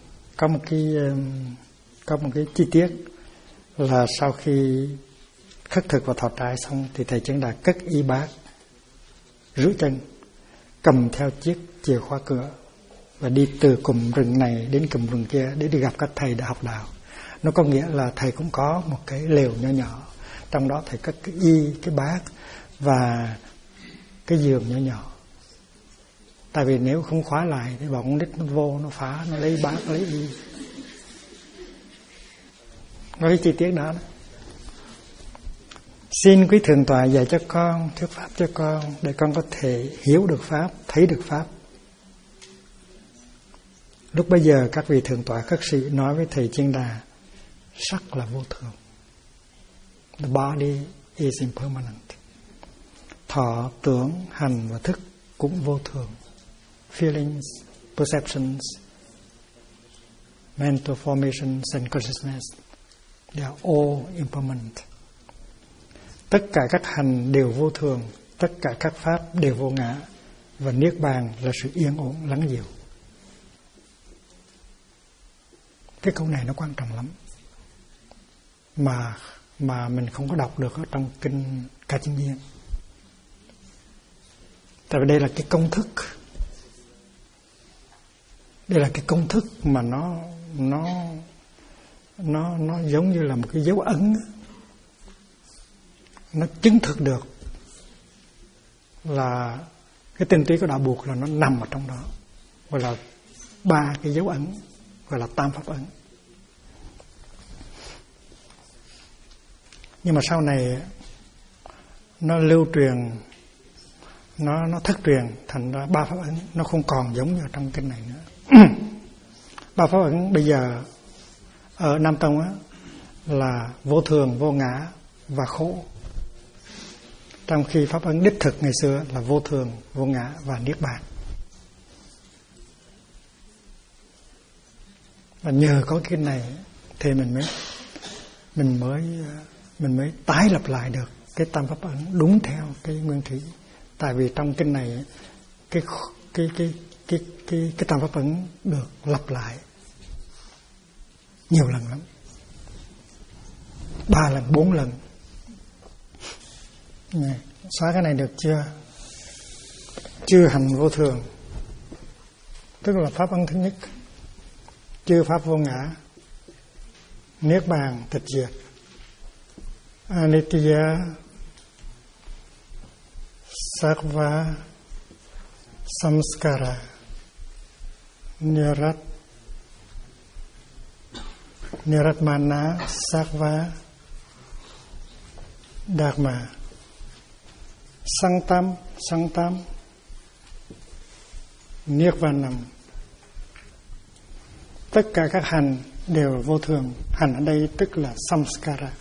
A: một cái chi tiết là sau khi khất thực và thọ trai xong thì thầy Chiên Đà cất y bát, rửa chân, cầm theo chiếc chìa khóa cửa và đi từ cụm rừng này đến cụm rừng kia để đi gặp các thầy đã học đạo. Nó có nghĩa là thầy cũng có một cái lều nhỏ nhỏ, trong đó thầy cất cái y, cái bát và cái giường nhỏ nhỏ. Tại vì nếu không khóa lại thì bọn nít nó vô, nó phá, nó lấy bát, lấy y. Nói cái chi tiết đó. Xin quý thượng tọa dạy cho con, thuyết pháp cho con, để con có thể hiểu được pháp, thấy được pháp. Lúc bấy giờ các vị thượng tọa khất sĩ nói với thầy Chiên Đà: sắc là vô thường. The body is impermanent. Thọ, tưởng, hành và thức cũng vô thường. Feelings, perceptions, mental formations and consciousness, they are all impermanent. Tất cả các hành đều vô thường, tất cả các pháp đều vô ngã, và niết bàn là sự yên ổn lắng dịu. Cái câu này nó quan trọng lắm, mà mình không có đọc được ở trong kinh Ca Chiên Viên. Tại vì đây là cái công thức, đây là cái công thức mà nó giống như là một cái dấu ấn, nó chứng thực được là cái tinh túy của đạo buộc là nó nằm ở trong đó, gọi là 3 cái dấu ấn, gọi là tam pháp ấn. Nhưng mà sau này nó lưu truyền, nó thất truyền thành ra 3 pháp ấn, nó không còn giống như trong kinh này nữa. 3 pháp ấn bây giờ ở Nam Tông á là vô thường, vô ngã và khổ. Trong khi pháp ấn đích thực ngày xưa là vô thường, vô ngã và niết bàn. Và nhờ có cái này thì mình mới tái lập lại được cái tam pháp ấn đúng theo cái nguyên thủy. Tại vì trong kinh này cái tam pháp ấn được lặp lại nhiều lần lắm, 3 lần, 4 lần. Xóa cái này được chưa? Chưa hành vô thường, tức là pháp ấn thứ nhất. Chưa pháp vô ngã, niết bàn tịch diệt, anitya sarva samskara, niratmana sarva dharma, sanktam nirvanam. Tất cả các hành đều vô thường. Hành ở đây tức là samskara.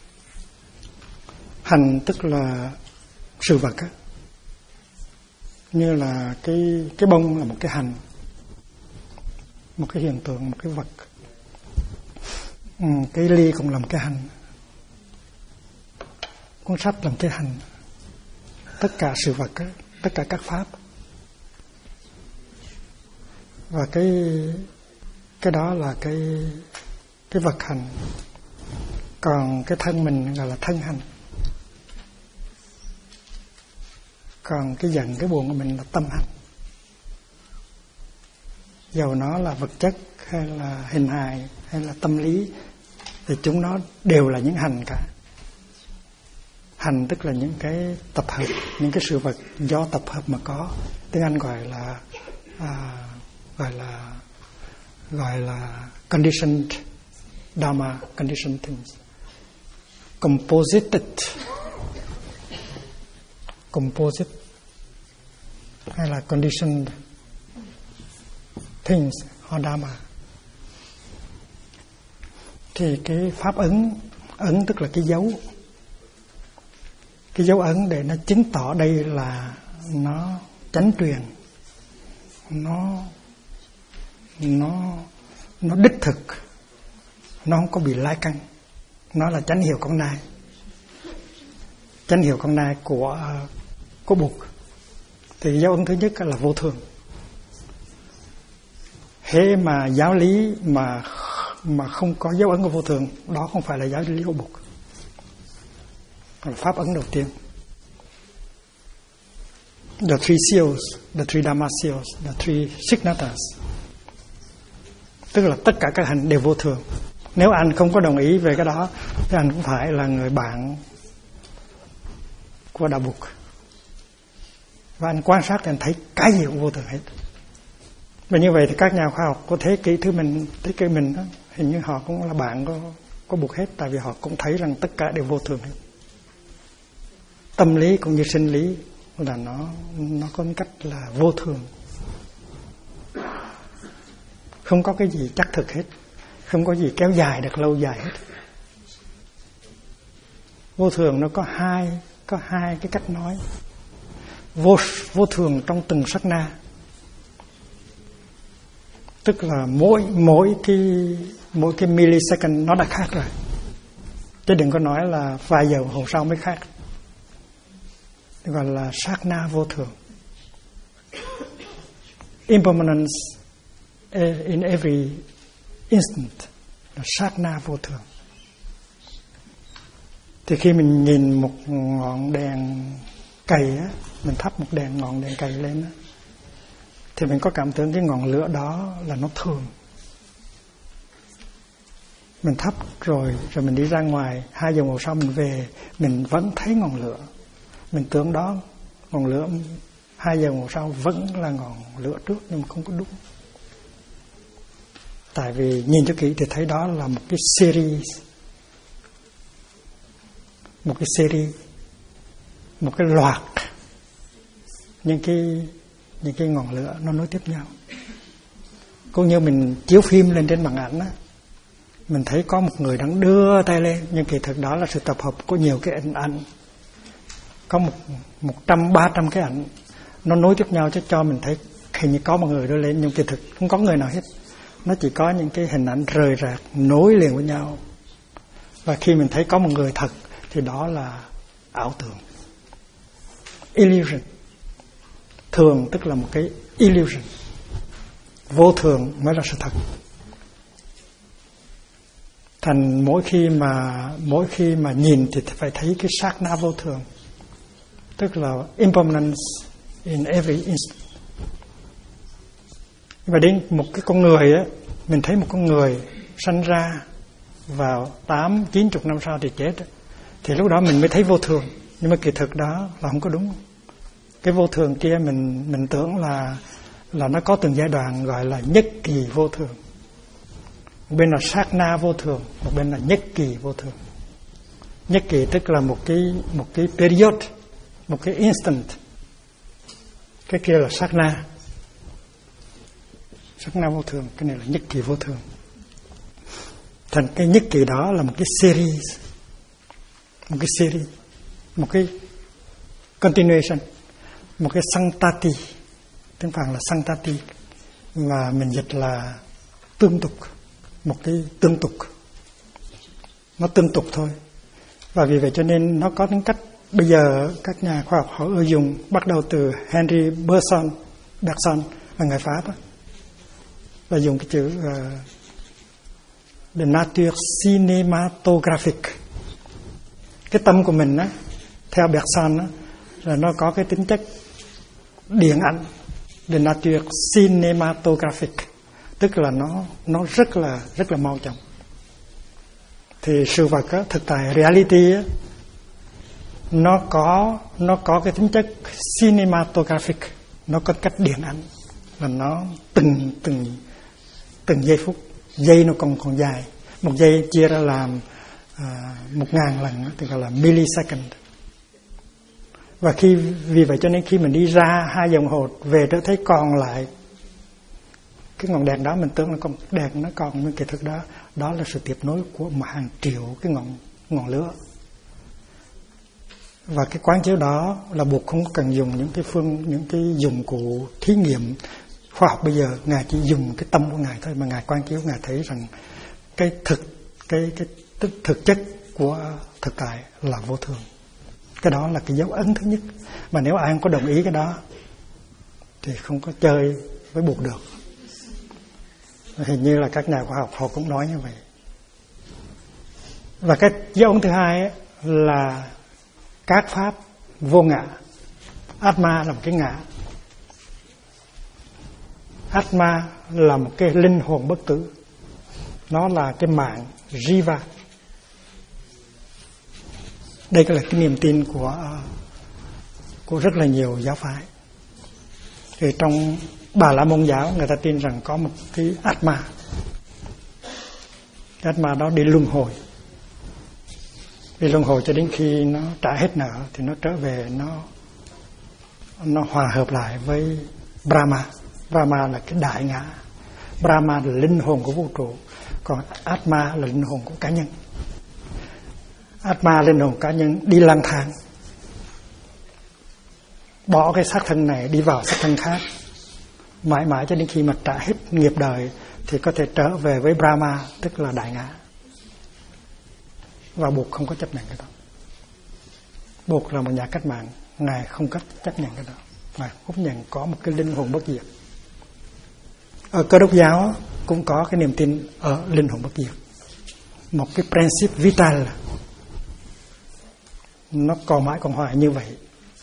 A: Hành tức là sự vật á. Như là cái bông là một cái hành, một cái hiện tượng, một cái vật. Cái ly cũng là một cái hành, cuốn sách là một cái hành. Tất cả sự vật á, tất cả các pháp. Và cái đó là cái vật hành. Còn cái thân mình gọi là thân hành. Còn cái giận, cái buồn của mình là tâm hành. Dầu nó là vật chất hay là hình hài hay là tâm lý thì chúng nó đều là những hành cả. Hành tức là những cái tập hợp, những cái sự vật do tập hợp mà có. Tiếng Anh gọi là conditioned dharma, conditioned things. Composite hay là conditioned things or dharma. Thì cái pháp ấn tức là cái dấu ấn để nó chứng tỏ đây là nó chánh truyền, nó đích thực, nó không có bị lai căng, nó là chánh hiệu con nai. Chánh hiệu con nai của Bụt. Thì dấu ấn thứ nhất là vô thường. Hễ mà giáo lý mà không có dấu ấn của vô thường, đó không phải là giáo lý của Bụt. Còn pháp ấn đầu tiên, the three seals, the three dharma seals, the three signatas, tức là tất cả các hành đều vô thường. Nếu anh không có đồng ý về cái đó thì anh cũng phải là người bạn của đạo Bụt. Và anh quan sát thì anh thấy cái gì cũng vô thường hết. Và như vậy thì các nhà khoa học của thế kỷ mình đó, hình như họ cũng là bạn của Bụt hết. Tại vì họ cũng thấy rằng tất cả đều vô thường hết. Tâm lý cũng như sinh lý là nó có một cách là vô thường. Không có cái gì chắc thực hết, không có gì kéo dài được lâu dài hết. Vô thường nó có hai cái cách nói. Vô thường trong từng sát na, tức là mỗi cái millisecond nó đã khác rồi, chứ đừng có nói là vài giờ hôm sau mới khác. Gọi là sát na vô thường. Impermanence in every instant. là sát na vô thường. Thì khi mình nhìn một ngọn đèn cầy á, mình thắp một ngọn đèn cầy lên á, thì mình có cảm tưởng cái ngọn lửa đó là nó thường. Mình thắp rồi mình đi ra ngoài, 2 giờ ngồi sau mình về, mình vẫn thấy ngọn lửa. Mình tưởng đó ngọn lửa 2 giờ ngồi sau vẫn là ngọn lửa trước, nhưng mà không có đúng. Tại vì nhìn cho kỹ thì thấy đó là một cái series, một cái loạt những cái ngọn lửa nó nối tiếp nhau. Cũng như mình chiếu phim lên trên màn ảnh á, mình thấy có một người đang đưa tay lên, nhưng kỳ thực đó là sự tập hợp của nhiều cái hình ảnh, có 100-300 cái ảnh nó nối tiếp nhau, cho mình thấy hình như có một người đưa lên, nhưng kỳ thực không có người nào hết. Nó chỉ có những cái hình ảnh rời rạc nối liền với nhau. Và khi mình thấy có một người thật thì đó là ảo tưởng, illusion. Thường tức là một cái illusion, vô thường mới là sự thật. Thành mỗi khi mà nhìn thì phải thấy cái sát na vô thường, tức là impermanence in every instant. Và đến một cái con người á, mình thấy một con người sanh ra vào 8-90 năm sau thì chết, thì lúc đó mình mới thấy vô thường. Nhưng mà kỳ thực đó là không có đúng. Cái vô thường kia mình tưởng là nó có từng giai đoạn, gọi là nhất kỳ vô thường. Một bên là sát na vô thường, một bên là nhất kỳ vô thường. Nhất kỳ tức là một cái period, một cái instant. Cái kia là sát na. Sát na vô thường, cái này là nhất kỳ vô thường. Thành cái nhất kỳ đó là một cái series, một cái continuation, một cái santati, tiếng Phạn là santati, và mình dịch là tương tục, một cái tương tục, nó tương tục thôi. Và vì vậy cho nên nó có tính cách, bây giờ các nhà khoa học họ ưa dùng, bắt đầu từ Henry Bergson là người Pháp đó, là dùng cái chữ de nature cinematographic. Cái tâm của mình á, theo Bergson á, là nó có cái tính chất điện ảnh, de nature cinematographic, tức là nó rất là mau chóng. Thì sự vật á, thực tại reality á, nó có cái tính chất cinematographic, nó có cách điện ảnh, là nó từng giây phút, giây nó còn dài, một giây chia ra làm 1000 lần thì gọi là millisecond. Và vì vậy cho nên khi mình đi ra 2 giờ đồng hồ về trở thấy còn lại cái ngọn đèn đó, mình tưởng là con đèn nó còn, nhưng kỳ thực đó là sự tiếp nối của một hàng triệu cái ngọn lửa. Và cái quán chiếu đó là buộc không cần dùng những cái dụng cụ thí nghiệm khoa học bây giờ. Ngài chỉ dùng cái tâm của Ngài thôi, mà Ngài quán chiếu, Ngài thấy rằng cái thực chất của thực tại là vô thường. Cái đó là cái dấu ấn thứ nhất. Mà nếu ai không có đồng ý cái đó thì không có chơi với buộc được. Hình như là các nhà khoa học họ cũng nói như vậy. Và cái dấu ấn thứ hai ấy là các pháp vô ngã. Atma là một cái ngã. Atma là một cái linh hồn bất tử. Nó là cái mạng Jiva. Đây là cái niềm tin của rất là nhiều giáo phái. Thì trong Bà La Môn giáo, người ta tin rằng có một cái Atma. Cái Atma đó đi luân hồi. Đi luân hồi cho đến khi nó trả hết nợ thì nó trở về, nó hòa hợp lại với Brahma. Brahma là cái đại ngã. Brahma là linh hồn của vũ trụ, còn Atma là linh hồn của cá nhân. Atma, linh hồn cá nhân đi lang thang, bỏ cái xác thân này đi vào xác thân khác, mãi mãi cho đến khi mà trả hết nghiệp đời thì có thể trở về với Brahma, tức là đại ngã. Và Bụt không có chấp nhận cái đó. Bụt là một nhà cách mạng, Ngài không có chấp nhận cái đó. Ngài chấp nhận có một cái linh hồn bất diệt. Ở Cơ Đốc giáo cũng có cái niềm tin ở linh hồn bất diệt. một cái principe vital, nó còn mãi còn hoài như vậy.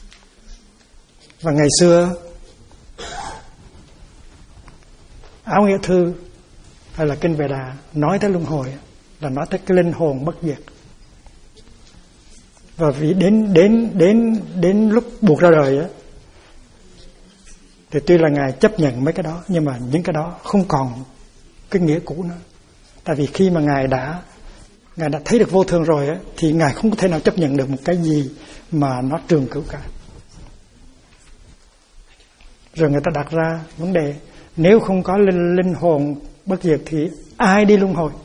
A: Và ngày xưa Áo Nghĩa Thư hay là Kinh Vệ Đà nói tới luân hồi là nói tới cái linh hồn bất diệt. Và vì đến lúc buộc ra đời á, thì tuy là Ngài chấp nhận mấy cái đó, nhưng mà những cái đó không còn cái nghĩa cũ nữa. Tại vì khi mà Ngài đã thấy được vô thường rồi á, thì Ngài không có thể nào chấp nhận được một cái gì mà nó trường cửu cả. Rồi người ta đặt ra vấn đề, nếu không có linh hồn bất diệt thì ai đi luân hồi?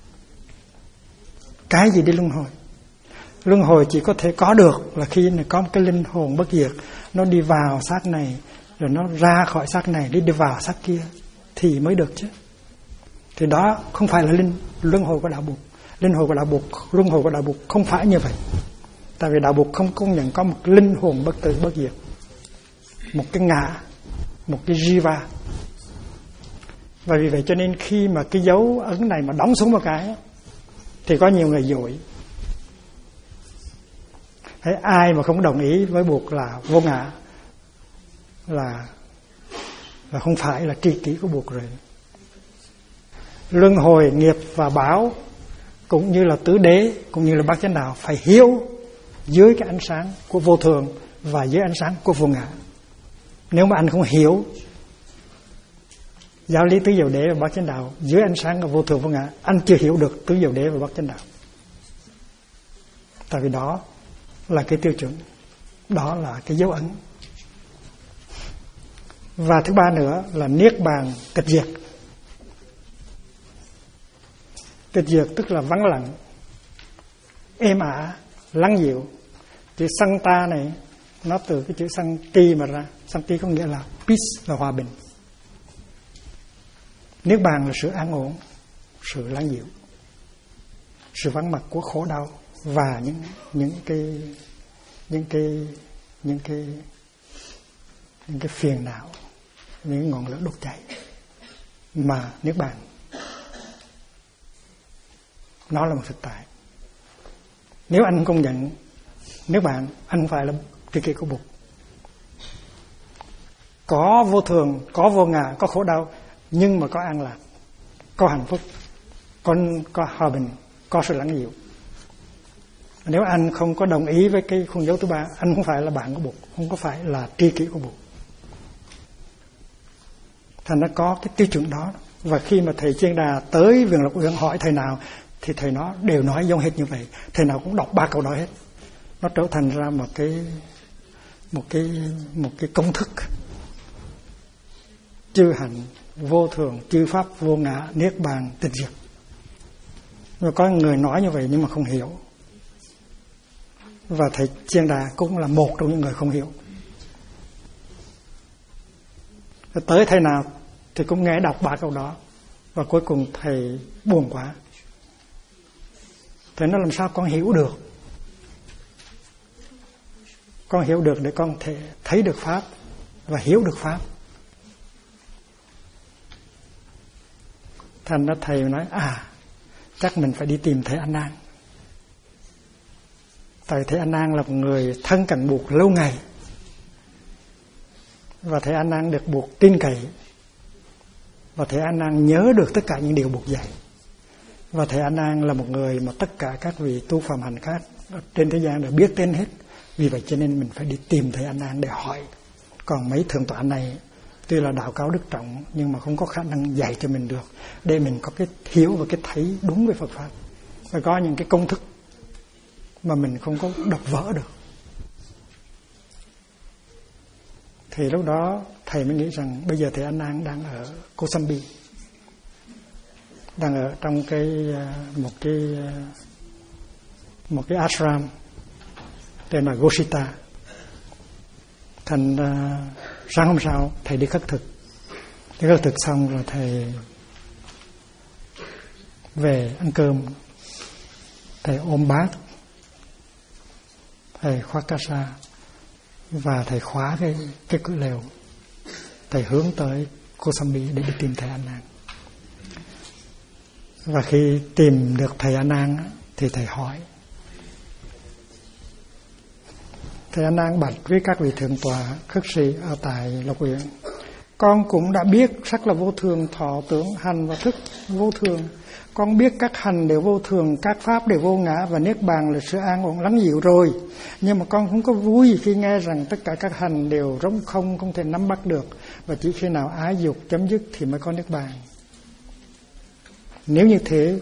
A: Cái gì đi luân hồi? Luân hồi chỉ có thể có được là khi có một cái linh hồn bất diệt, nó đi vào xác này, rồi nó ra khỏi xác này, đi vào xác kia thì mới được chứ. Thì đó không phải là luân hồi của đạo Bụt. Luân hồi của đạo Bụt không phải như vậy. Tại vì đạo Bụt không công nhận có một linh hồn bất tử bất diệt, một cái ngã, một cái jiva. Và vì vậy cho nên khi mà cái dấu ấn này mà đóng xuống một cái thì có nhiều người dội. Thế ai mà không đồng ý với Bụt là vô ngã là không phải là tri kỷ của Bụt rồi. Luân hồi, nghiệp và báo cũng như là tứ đế, cũng như là bát chánh đạo phải hiểu dưới cái ánh sáng của vô thường và dưới ánh sáng của vô ngã. Nếu mà anh không hiểu giáo lý tứ diệu đế và bát chánh đạo dưới ánh sáng của vô thường vô ngã, anh chưa hiểu được tứ diệu đế và bát chánh đạo. Tại vì đó là cái tiêu chuẩn, đó là cái dấu ấn. Và thứ ba nữa là niết bàn tịch diệt. Tịch diệt tức là vắng lặng, êm ả, lắng dịu. Chữ santa này nó từ cái chữ santi mà ra. Santi có nghĩa là peace, là hòa bình. Niết bàn là sự an ổn, sự lắng dịu, sự vắng mặt của khổ đau và những cái phiền não, những ngọn lửa đốt cháy. Mà niết bàn nó là một thực tại. Nếu anh công nhận niết bàn, anh không phải là tri kỷ của Bụt. Có vô thường, có vô ngã, có khổ đau, nhưng mà có an lạc, có hạnh phúc, có hòa bình, có sự lắng dịu. Nếu anh không có đồng ý với cái khuôn dấu thứ ba, anh không phải là bạn của Bụt, không có phải là tri kỷ của Bụt. Thành nó có cái tiêu chuẩn đó. Và khi mà thầy Chiên Đà tới Viện Lộc Uyển hỏi thầy nào, thì thầy nó đều nói giống hết như vậy. Thầy nào cũng đọc 3 câu đó hết. Nó trở thành ra một cái công thức: chư hạnh, vô thường, chư pháp, vô ngã, niết bàn, tịch diệt. Nhưng có người nói như vậy nhưng mà không hiểu. Và thầy Chiên Đà cũng là một trong những người không hiểu. Tới thầy nào thì cũng nghe đọc 3 câu đó. Và cuối cùng thầy buồn quá. Thầy nói làm sao con hiểu được? Con hiểu được để con thể thấy được Pháp và hiểu được Pháp. Thành ra thầy nói chắc mình phải đi tìm thầy A Nan. Tại thầy A Nan là một người thân cận Bụt lâu ngày. Và thầy A Nan được Bụt tin cậy. Và thầy A Nan nhớ được tất cả những điều Bụt dạy. Và thầy A Nan là một người mà tất cả các vị tu phạm hạnh khác trên thế gian đều biết tên hết. Vì vậy cho nên mình phải đi tìm thầy A Nan để hỏi. Còn mấy thượng tọa này tuy là đạo cao đức trọng nhưng mà không có khả năng dạy cho mình được, để mình có cái hiểu và cái thấy đúng về Phật pháp. Và có những cái công thức mà mình không có đọc vỡ được. Thì lúc đó thầy mới nghĩ rằng bây giờ thầy A Nan đang ở Kosambi, đang ở trong một cái ashram tên là Gosita. Thành sáng hôm sau thầy đi khất thực. Đi khất thực xong rồi thầy về ăn cơm. Thầy ôm bát, thầy khoác ca sa và thầy khóa cái cửa lều. Thầy hướng tới Kosambi để đi tìm thầy A Nan. Và khi tìm được thầy A Nan thì thầy hỏi. Thầy A Nan bạch với các vị thượng tọa khất sĩ ở tại Lộc Uyển: con cũng đã biết sắc là vô thường, thọ tưởng hành và thức vô thường. Con biết các hành đều vô thường, các pháp đều vô ngã và niết bàn là sự an ổn lắng dịu rồi. Nhưng mà con không có vui khi nghe rằng tất cả các hành đều trống không, không thể nắm bắt được, và chỉ khi nào ái dục chấm dứt thì mới có niết bàn. Nếu như thế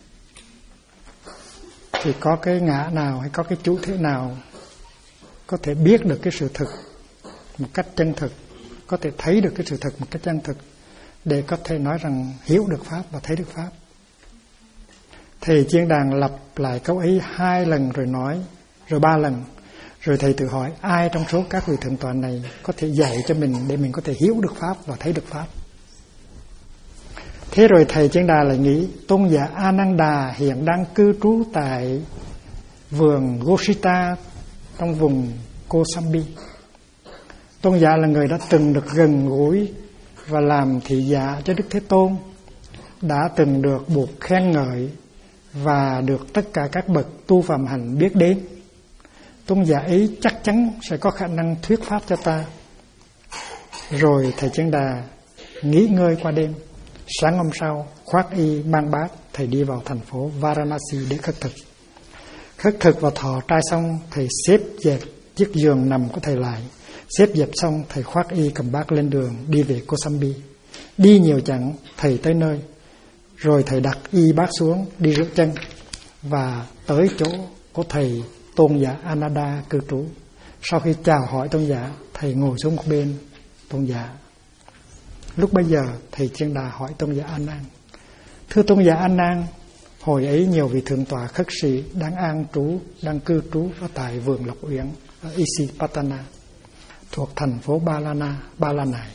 A: thì có cái ngã nào hay có cái chủ thể nào có thể biết được cái sự thực một cách chân thực, có thể thấy được cái sự thực một cách chân thực, để có thể nói rằng hiểu được pháp và thấy được pháp? Thầy Chiên Đàn lặp lại câu ấy 2 lần rồi nói, rồi 3 lần. Rồi thầy tự hỏi ai trong số các vị thượng tọa này có thể dạy cho mình để mình có thể hiểu được pháp và thấy được pháp. Thế rồi thầy Chiên Đà lại nghĩ tôn giả Ananda hiện đang cư trú tại vườn Gosita trong vùng Kosambi. Tôn giả là người đã từng được gần gũi và làm thị giả cho Đức Thế Tôn, đã từng được buộc khen ngợi và được tất cả các bậc tu phạm hạnh biết đến. Tôn giả ấy chắc chắn sẽ có khả năng thuyết pháp cho ta. Rồi thầy Chiên Đà nghỉ ngơi qua đêm. Sáng hôm sau, khoác y mang bát, thầy đi vào thành phố Varanasi để khất thực. Khất thực và thọ trai xong, thầy xếp dẹp chiếc giường nằm của thầy lại. Xếp dẹp xong, thầy khoác y cầm bát lên đường đi về Kosambi. Đi nhiều chặng, thầy tới nơi. Rồi thầy đặt y bát xuống, đi rửa chân và tới chỗ của thầy tôn giả Ananda cư trú. Sau khi chào hỏi tôn giả, thầy ngồi xuống một bên tôn giả. Lúc bấy giờ thầy Chiên Đà hỏi tôn giả A Nan: thưa tôn giả A Nan, hồi ấy nhiều vị thượng tọa khất sĩ đang cư trú ở tại vườn Lộc Uyển ở Isipatana thuộc thành phố Ba La Nại.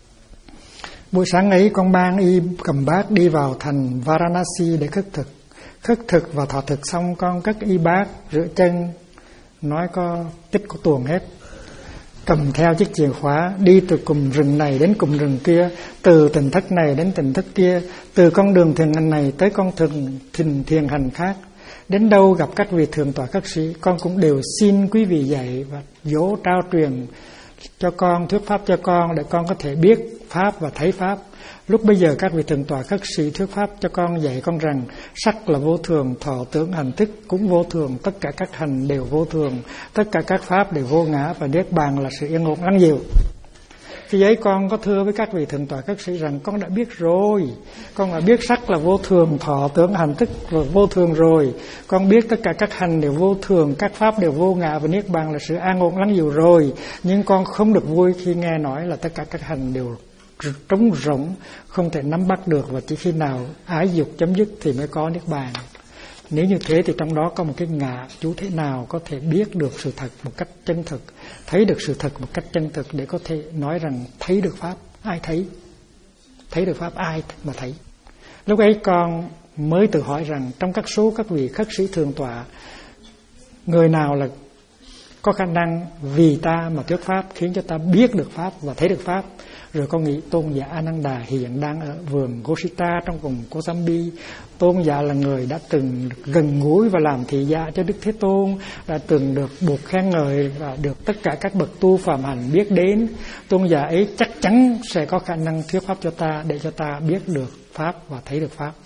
A: Buổi sáng ấy con mang y cầm bát đi vào thành Varanasi để khất thực. Khất thực và thọ thực xong, con cất y bát rửa chân, nói có tích có tuồng hết, cầm theo chiếc chìa khóa đi từ cụm rừng này đến cụm rừng kia, từ tỉnh thất này đến tỉnh thất kia, từ con đường thiền hành này tới con đường thiền hành khác. Đến đâu gặp các vị thượng tọa các sĩ, con cũng đều xin quý vị dạy và dỗ trao truyền cho con, thuyết pháp cho con để con có thể biết pháp và thấy pháp. Lúc bây giờ các vị thượng tọa các sĩ thuyết pháp cho con, dạy con rằng sắc là vô thường, thọ tưởng hành thức cũng vô thường, tất cả các hành đều vô thường, tất cả các pháp đều vô ngã và niết bàn là sự yên ổn lắng dịu. Khi ấy con có thưa với các vị thượng tọa các sĩ rằng con đã biết rồi, con đã biết sắc là vô thường, thọ tưởng hành thức là vô thường rồi, con biết tất cả các hành đều vô thường, các pháp đều vô ngã và niết bàn là sự an ổn lắng dịu rồi. Nhưng con không được vui khi nghe nói là tất cả các hành đều trống rỗng, không thể nắm bắt được, và chỉ khi nào ái dục chấm dứt thì mới có niết bàn. Nếu như thế thì trong đó có một cái ngã chủ thể nào có thể biết được sự thật một cách chân thực, thấy được sự thật một cách chân thực để có thể nói rằng thấy được pháp? Ai thấy? Thấy được pháp ai mà thấy? Lúc ấy con mới tự hỏi rằng trong các số các vị khất sĩ thượng tọa, người nào là có khả năng vì ta mà thuyết pháp, khiến cho ta biết được pháp và thấy được pháp? Rồi con nghĩ tôn giả Ananda hiện đang ở vườn Gosita trong vùng Kosambi. Tôn giả là người đã từng gần gũi và làm thị giả cho Đức Thế Tôn, đã từng được buộc khen ngợi và được tất cả các bậc tu phạm hạnh biết đến. Tôn giả ấy chắc chắn sẽ có khả năng thuyết pháp cho ta để cho ta biết được pháp và thấy được pháp.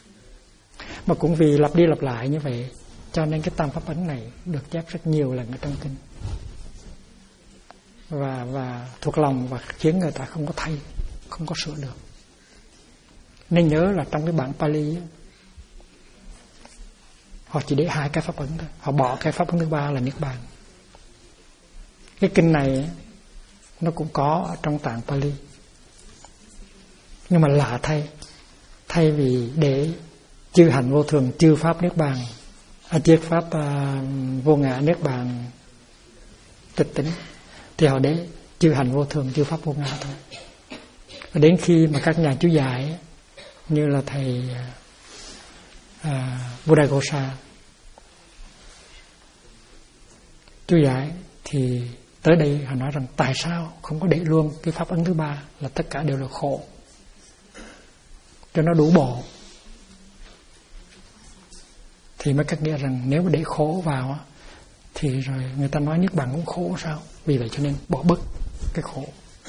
A: Mà cũng vì lặp đi lặp lại như vậy cho nên cái tam pháp ấn này được chép rất nhiều lần ở trong kinh, và thuộc lòng và khiến người ta không có thay, không có sửa được. Nên nhớ là trong cái bản Pali họ chỉ để 2 cái pháp ấn thôi, họ bỏ cái pháp ấn thứ 3 là niết bàn. Cái kinh này nó cũng có ở trong tạng Pali, nhưng mà lạ thay vì để chư hành vô thường, chư pháp niết bàn, chư pháp vô ngã niết bàn tịch tỉnh, thì họ để chư hành vô thường, chư pháp vô ngã thôi. Và đến khi mà các nhà chú giải như là thầy Buddhaghosa chú giải thì tới đây họ nói rằng tại sao không có để luôn cái pháp ấn thứ 3 là tất cả đều là khổ cho nó đủ bộ. thì mới cắt nghĩa rằng nếu mà để khổ vào thì rồi người ta nói niết bàn cũng khổ sao. Vì vậy cho nên bỏ bớt cái khổ.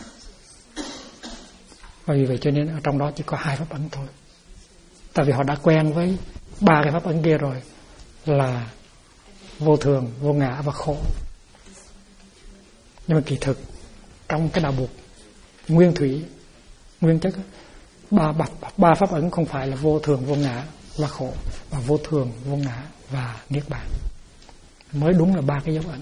A: Và vì vậy cho nên ở trong đó chỉ có 2 pháp ấn thôi. Tại vì họ đã quen với 3 cái pháp ấn kia rồi, là vô thường, vô ngã và khổ. Nhưng mà kỳ thực trong cái đạo Bụt nguyên thủy, nguyên chất, ba pháp ấn không phải là vô thường, vô ngã và khổ, mà vô thường, vô ngã và niết bàn mới đúng là 3 cái dấu ấn.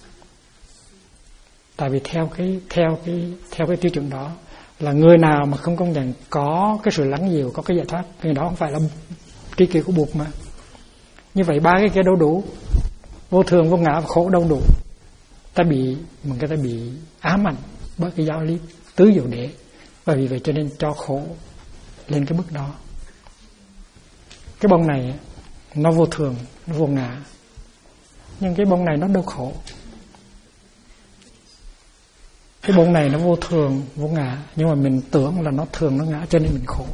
A: Tại vì theo cái tiêu chuẩn đó là người nào mà không công nhận có cái sự lắng dịu, có cái giải thoát, thì đó không phải là tri kỷ của Bụt mà. Như vậy 3 cái kia đâu đủ, vô thường, vô ngã và khổ đâu đủ. Người ta bị ám ảnh bởi cái giáo lý tứ diệu đế, và vì vậy cho nên cho khổ lên cái mức đó. Cái bông này nó vô thường, nó vô ngã, nhưng cái bông này nó đâu khổ. Cái bông này nó vô thường, vô ngã, nhưng mà mình tưởng là nó thường, nó ngã, cho nên mình khổ.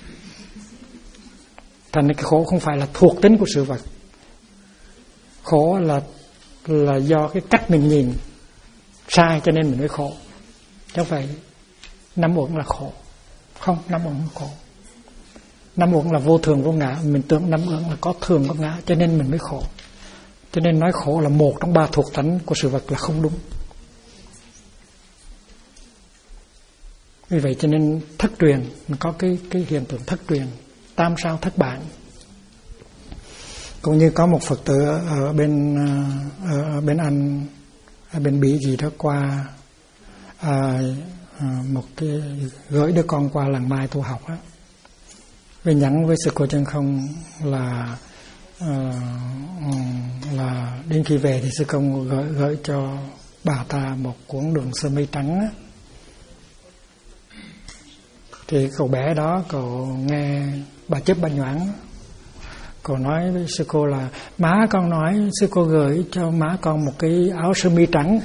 A: Thành ra cái khổ không phải là thuộc tính của sự vật. Khổ là do cái cách mình nhìn sai cho nên mình mới khổ. Chứ không phải năm uẩn là khổ. Không, năm uẩn khổ. Năm uẩn là vô thường, vô ngã. Mình tưởng năm uẩn là có thường, có ngã, cho nên mình mới khổ. Cho nên nói khổ là một trong 3 thuộc tính của sự vật là không đúng. Vì vậy cho nên thất truyền, mình có cái hiện tượng thất truyền, tam sao thất bản. Cũng như có một Phật tử ở bên Anh, ở bên Bỉ gì đó qua một cái gửi đứa con qua làng Mai tu học á, về nhắn với sư cô Chân Không là đến khi về thì sư công gửi cho bà ta một cuốn Đường Sơ Mây Trắng á. Thì cậu bé đó cậu nghe bà chớp bà nhoáng, cậu nói với sư cô là má con nói sư cô gửi cho má con một cái áo sơ mi trắng.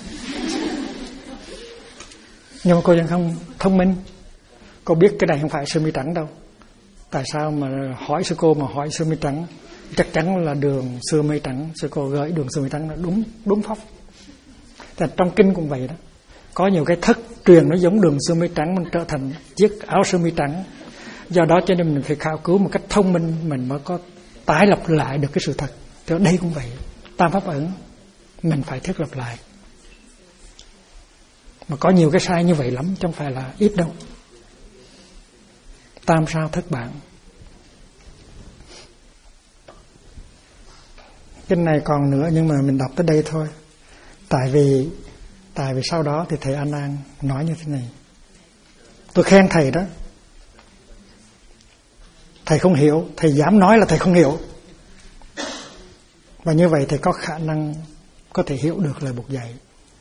A: Nhưng mà cô Chân Không thông minh, cô biết cái này không phải sơ mi trắng đâu. Tại sao mà hỏi sư cô mà hỏi sơ mi trắng? Chắc chắn là đường sơ mi trắng, sư cô gửi đường sơ mi trắng là đúng phóc. Tại trong kinh cũng vậy đó. Có nhiều cái thất truyền nó giống đường sơ mi trắng, mình trở thành chiếc áo sơ mi trắng. Do đó cho nên mình phải khảo cứu một cách thông minh, mình mới có tái lập lại được cái sự thật. Thì ở đây cũng vậy, tam pháp ẩn mình phải thiết lập lại. Mà có nhiều cái sai như vậy lắm, chứ không phải là ít đâu. Tam sao thất bản. Kinh này còn nữa nhưng mà mình đọc tới đây thôi. Tại vì sau đó thì thầy A Nan nói như thế này. Tôi khen thầy đó. Thầy không hiểu, thầy dám nói là thầy không hiểu. Và như vậy thầy có khả năng có thể hiểu được lời Bụt dạy.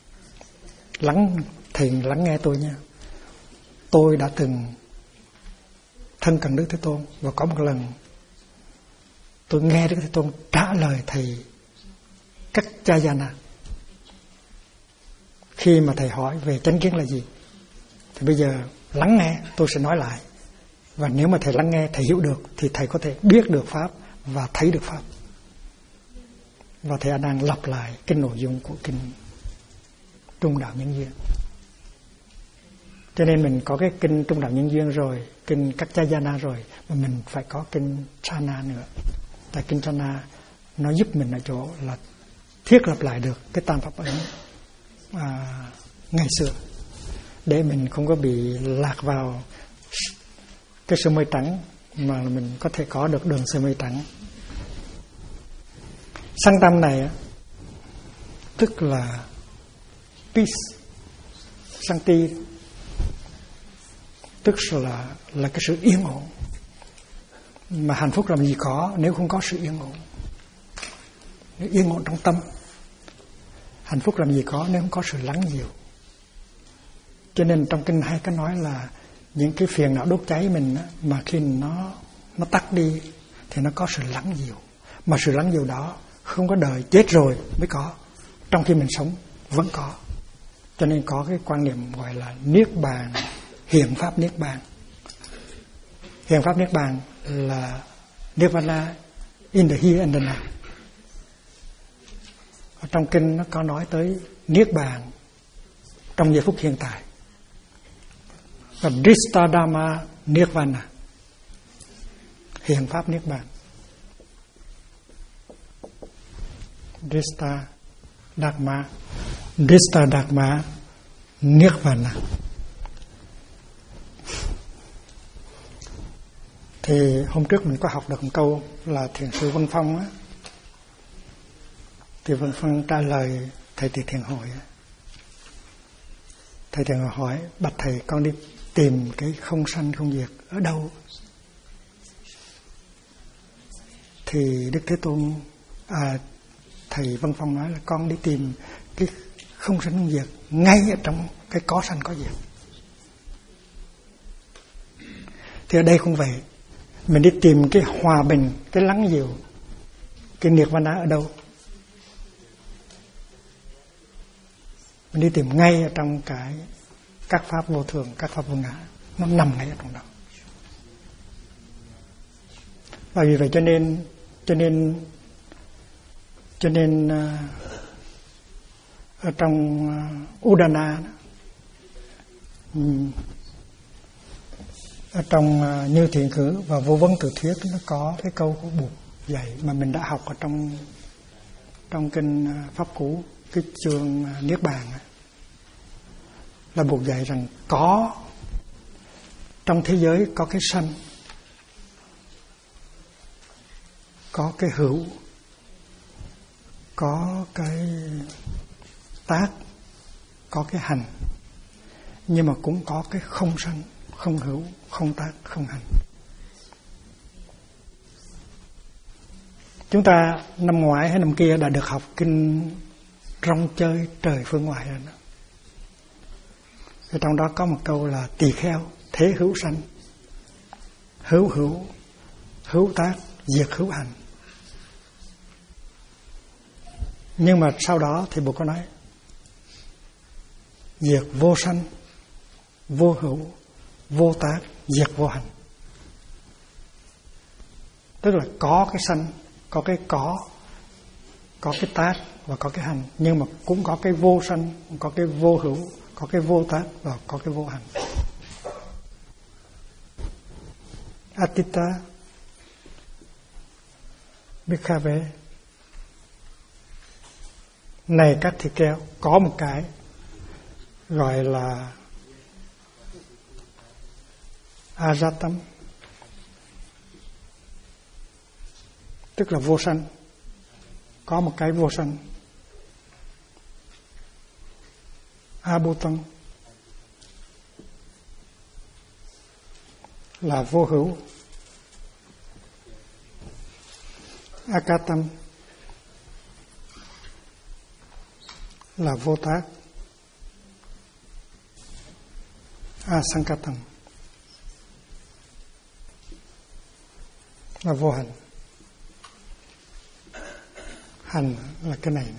A: Thầy lắng nghe tôi nha. Tôi đã từng thân cận Đức Thế Tôn, và có một lần tôi nghe Đức Thế Tôn trả lời thầy Kaccayana. Khi mà thầy hỏi về chánh kiến là gì, thì bây giờ lắng nghe, tôi sẽ nói lại. Và nếu mà thầy lắng nghe, thầy hiểu được, thì thầy có thể biết được Pháp và thấy được Pháp. Và thầy đang lặp lại cái nội dung của kinh Trung Đạo Nhân Duyên. Cho nên mình có cái kinh Trung Đạo Nhân Duyên rồi, kinh Kaccayana rồi, mà mình phải có kinh Chana nữa. Tại kinh Chana nó giúp mình ở chỗ là thiết lập lại được cái tam pháp ấn ngày xưa, để mình không có bị lạc vào cái sơ mây trắng, mà mình có thể có được đường sơ mây trắng. Sang tâm này tức là peace, Shanti, tức là cái sự yên ổn. Mà hạnh phúc làm gì có nếu không có sự yên ổn. Yên ổn trong tâm. Hạnh phúc làm gì có nếu không có sự lắng dịu. Cho nên trong kinh hay có nói là những cái phiền não đốt cháy mình mà khi nó tắt đi thì nó có sự lắng dịu. Mà sự lắng dịu đó không có đợi chết rồi mới có, trong khi mình sống vẫn có. Cho nên có cái quan niệm gọi là niết bàn, hiện pháp niết bàn. Hiện pháp niết bàn là nirvana in the here and the now. Ở trong kinh nó có nói tới niết bàn trong giây phút hiện tại, và Dristadama Nirvana, hiện pháp niết bàn. Dristadama Nirvana. Thì hôm trước mình có học được một câu là thiền sư Vân Phong á, thì Vân Phong trả lời thầy Tỳ Thiền Hội. Thầy Thiền Hội hỏi: bạch thầy, con đi tìm cái không sanh không diệt ở đâu? Thì Đức Thế Tôn, thầy Vân Phong nói là con đi tìm cái không sanh không diệt ngay ở trong cái có sanh có diệt. Thì ở đây cũng vậy, mình đi tìm cái hòa bình, cái lắng dịu, cái nirvana ở đâu? Mình đi tìm ngay ở trong các pháp vô thường, các pháp vô ngã, nó nằm ngay ở trong đó. Và vì vậy cho nên ở trong Udana, ở trong Như Thiện Khứ và Vô Vấn Tự Thuyết, nó có cái câu của Bụt dạy mà mình đã học ở trong kinh Pháp Cú, cái chương Niết Bàn, là Bụt dạy rằng có trong thế giới có cái sanh, có cái hữu, có cái tác, có cái hành, nhưng mà cũng có cái không sanh, không hữu, không tác, không hành. Chúng ta năm ngoái hay năm kia đã được học kinh Rong Chơi Trời Phương Ngoại rồi đó. Ở trong đó có một câu là tỳ kheo thế hữu sanh, hữu hữu, hữu tác, diệt hữu hành. Nhưng mà sau đó thì Bụt có nói diệt vô sanh, vô hữu, vô tác, diệt vô hành. Tức là có cái sanh, có cái cái tác và có cái hành, nhưng mà cũng có cái vô sanh, có cái vô hữu, có cái vô tác và có cái vô hành. Atita Bhikkhavé, này các thịt keo, có một cái gọi là Ajatam, tức là vô sanh. Có một cái vô sanh. Abhutam là vô hữu. Akatam là vô tác. Asankatam là vô hành. Hành là cái này.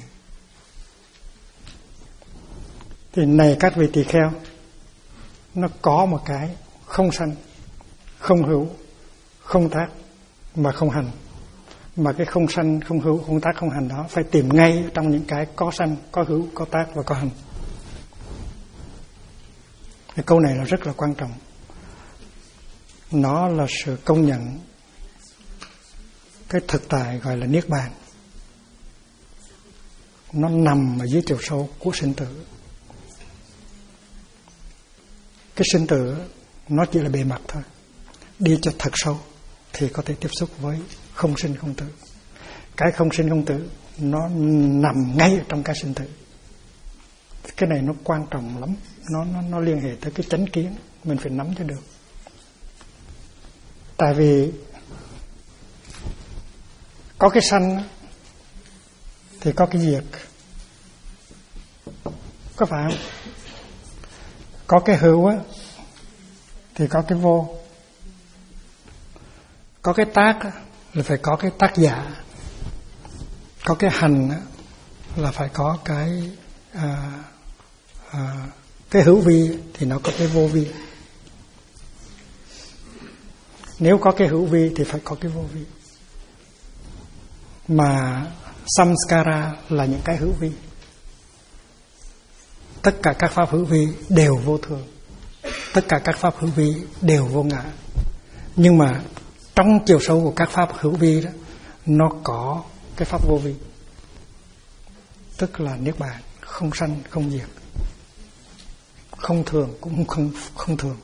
A: Thì này các vị tỳ kheo, nó có một cái không sanh, không hữu, không tác mà không hành. Mà cái không sanh, không hữu, không tác, không hành đó phải tìm ngay trong những cái có sanh, có hữu, có tác và có hành. Cái câu này là rất là quan trọng. Nó là sự công nhận cái thực tại gọi là niết bàn. Nó nằm ở dưới chiều sâu của sinh tử. Cái sinh tử nó chỉ là bề mặt thôi. Đi cho thật sâu thì có thể tiếp xúc với không sinh không tử. Cái không sinh không tử nó nằm ngay trong cái sinh tử. Cái này nó quan trọng lắm. Nó liên hệ tới cái chánh kiến. Mình phải nắm cho được. Tại vì có cái sanh thì có cái diệt. Có phải không? Có cái hữu á thì có cái vô. Có cái tác á, là phải có cái tác giả. Có cái hành á, là phải có cái hữu vi thì nó có cái vô vi. Nếu có cái hữu vi thì phải có cái vô vi. Mà Samskara là những cái hữu vi. Tất cả các pháp hữu vi đều vô thường, tất cả các pháp hữu vi đều vô ngã. Nhưng mà trong chiều sâu của các pháp hữu vi đó, nó có cái pháp vô vi, tức là niết bàn, không sanh không diệt, không thường cũng không thường.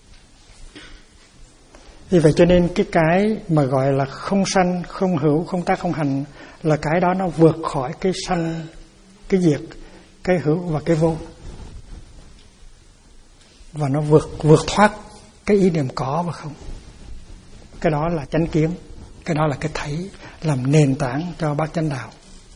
A: Vì vậy cho nên cái mà gọi là không sanh, không hữu, không tác, không hành là cái đó nó vượt khỏi cái sanh, cái diệt, cái hữu và cái vô. Và nó vượt thoát cái ý niệm có và không. Cái đó là chánh kiến, cái đó là cái thấy, làm nền tảng cho bát chánh đạo.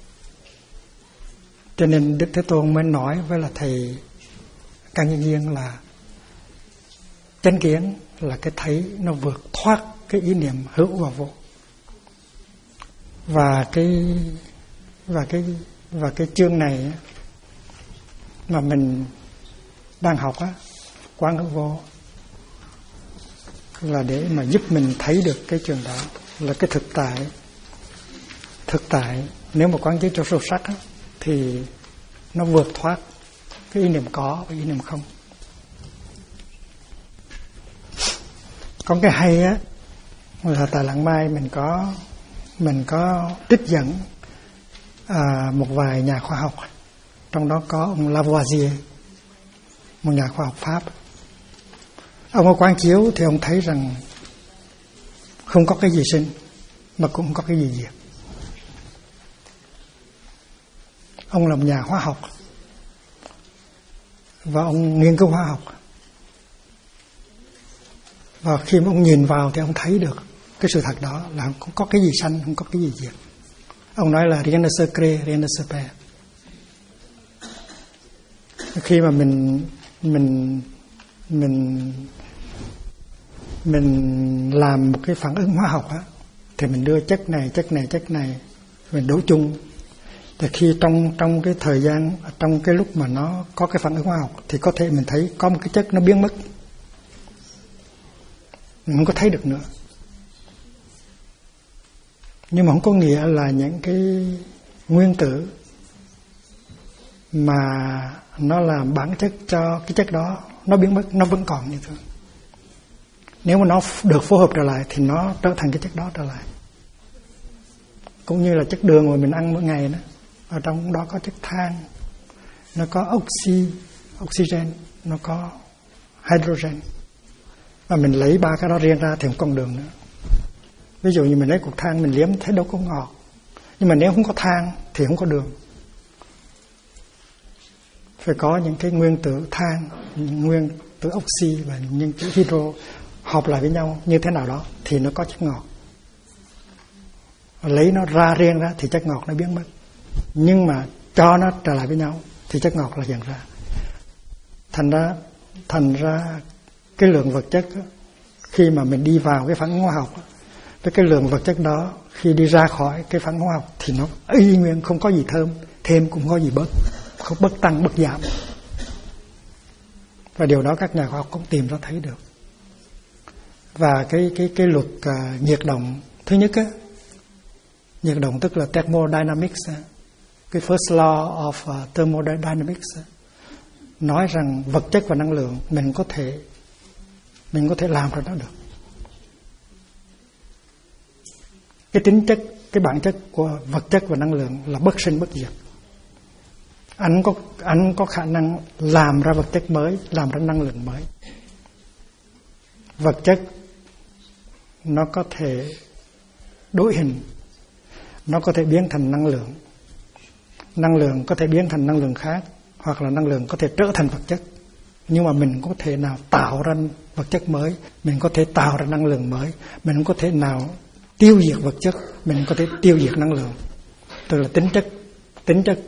A: Cho nên Đức Thế Tôn mới nói với là thầy Can Nhân Nhiên là chánh kiến là cái thấy nó vượt thoát cái ý niệm hữu và vô. Và cái chương này mà mình đang học á, Quán Hữu Vô, là để mà giúp mình thấy được cái trường đó là cái thực tại nếu mà quán chiếu cho sâu sắc á, thì nó vượt thoát cái ý niệm có và ý niệm không. Còn cái hay á là tại Lạng Mai mình có trích dẫn một vài nhà khoa học, trong đó có ông Lavoisier, một nhà khoa học Pháp. Ông ở quán chiếu thì ông thấy rằng không có cái gì sinh mà cũng không có cái gì diệt. Ông là một nhà hóa học và ông nghiên cứu hóa học. Và khi mà ông nhìn vào thì ông thấy được cái sự thật đó là không có cái gì sanh, không có cái gì diệt. Ông nói là rien ne se crée, rien ne se perd. Khi mà mình làm một cái phản ứng hóa học á, thì mình đưa chất này mình đổ chung. Thì khi trong cái thời gian, trong cái lúc mà nó có cái phản ứng hóa học thì có thể mình thấy có một cái chất nó biến mất, mình không có thấy được nữa. Nhưng mà không có nghĩa là những cái nguyên tử mà nó làm bản chất cho cái chất đó nó biến mất, nó vẫn còn như thường. Nếu mà nó được phối hợp trở lại thì nó trở thành cái chất đó trở lại. Cũng như là chất đường mà mình ăn mỗi ngày đó, ở trong đó có chất than, nó có oxygen, nó có hydrogen. Và mình lấy ba cái đó riêng ra thì không còn đường nữa. Ví dụ như mình lấy cục than mình liếm thấy đâu có ngọt, nhưng mà nếu không có than thì không có đường. Phải có những cái nguyên tử than, những nguyên tử oxy và những cái hydro hợp lại với nhau như thế nào đó thì nó có chất ngọt. Lấy nó ra riêng ra thì chất ngọt nó biến mất. Nhưng mà cho nó trở lại với nhau thì chất ngọt là hiện ra. Thành ra cái lượng vật chất đó, khi mà mình đi vào cái phản ứng hóa học, với cái lượng vật chất đó khi đi ra khỏi cái phản ứng hóa học thì nó y nguyên, không có gì thêm cũng không có gì bớt, không bất tăng bất giảm. Và điều đó các nhà khoa học cũng tìm ra thấy được. Và cái luật nhiệt động thứ nhất á, nhiệt động tức là thermodynamics, cái first law of thermodynamics, nói rằng vật chất và năng lượng mình có thể làm ra nó được. Cái tính chất, cái bản chất của vật chất và năng lượng là bất sinh bất diệt. Anh có khả năng làm ra vật chất mới, làm ra năng lượng mới. Vật chất nó có thể đổi hình, nó có thể biến thành năng lượng. Năng lượng có thể biến thành năng lượng khác, hoặc là năng lượng có thể trở thành vật chất. Nhưng mà mình có thể nào tạo ra vật chất mới, mình có thể tạo ra năng lượng mới, mình không có thể nào tiêu diệt vật chất, mình có thể tiêu diệt năng lượng. Tức là tính chất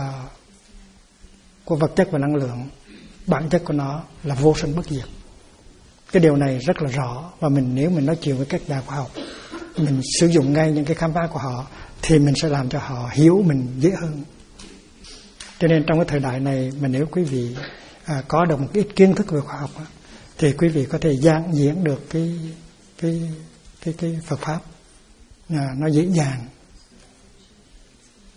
A: của vật chất và năng lượng, bản chất của nó là vô sinh bất diệt. Cái điều này rất là rõ, và nếu mình nói chuyện với các nhà khoa học, mình sử dụng ngay những cái khám phá của họ thì mình sẽ làm cho họ hiểu mình dễ hơn. Cho nên trong cái thời đại này mà nếu quý vị có được một ít kiến thức về khoa học thì quý vị có thể giảng diễn được cái Phật pháp nó dễ dàng.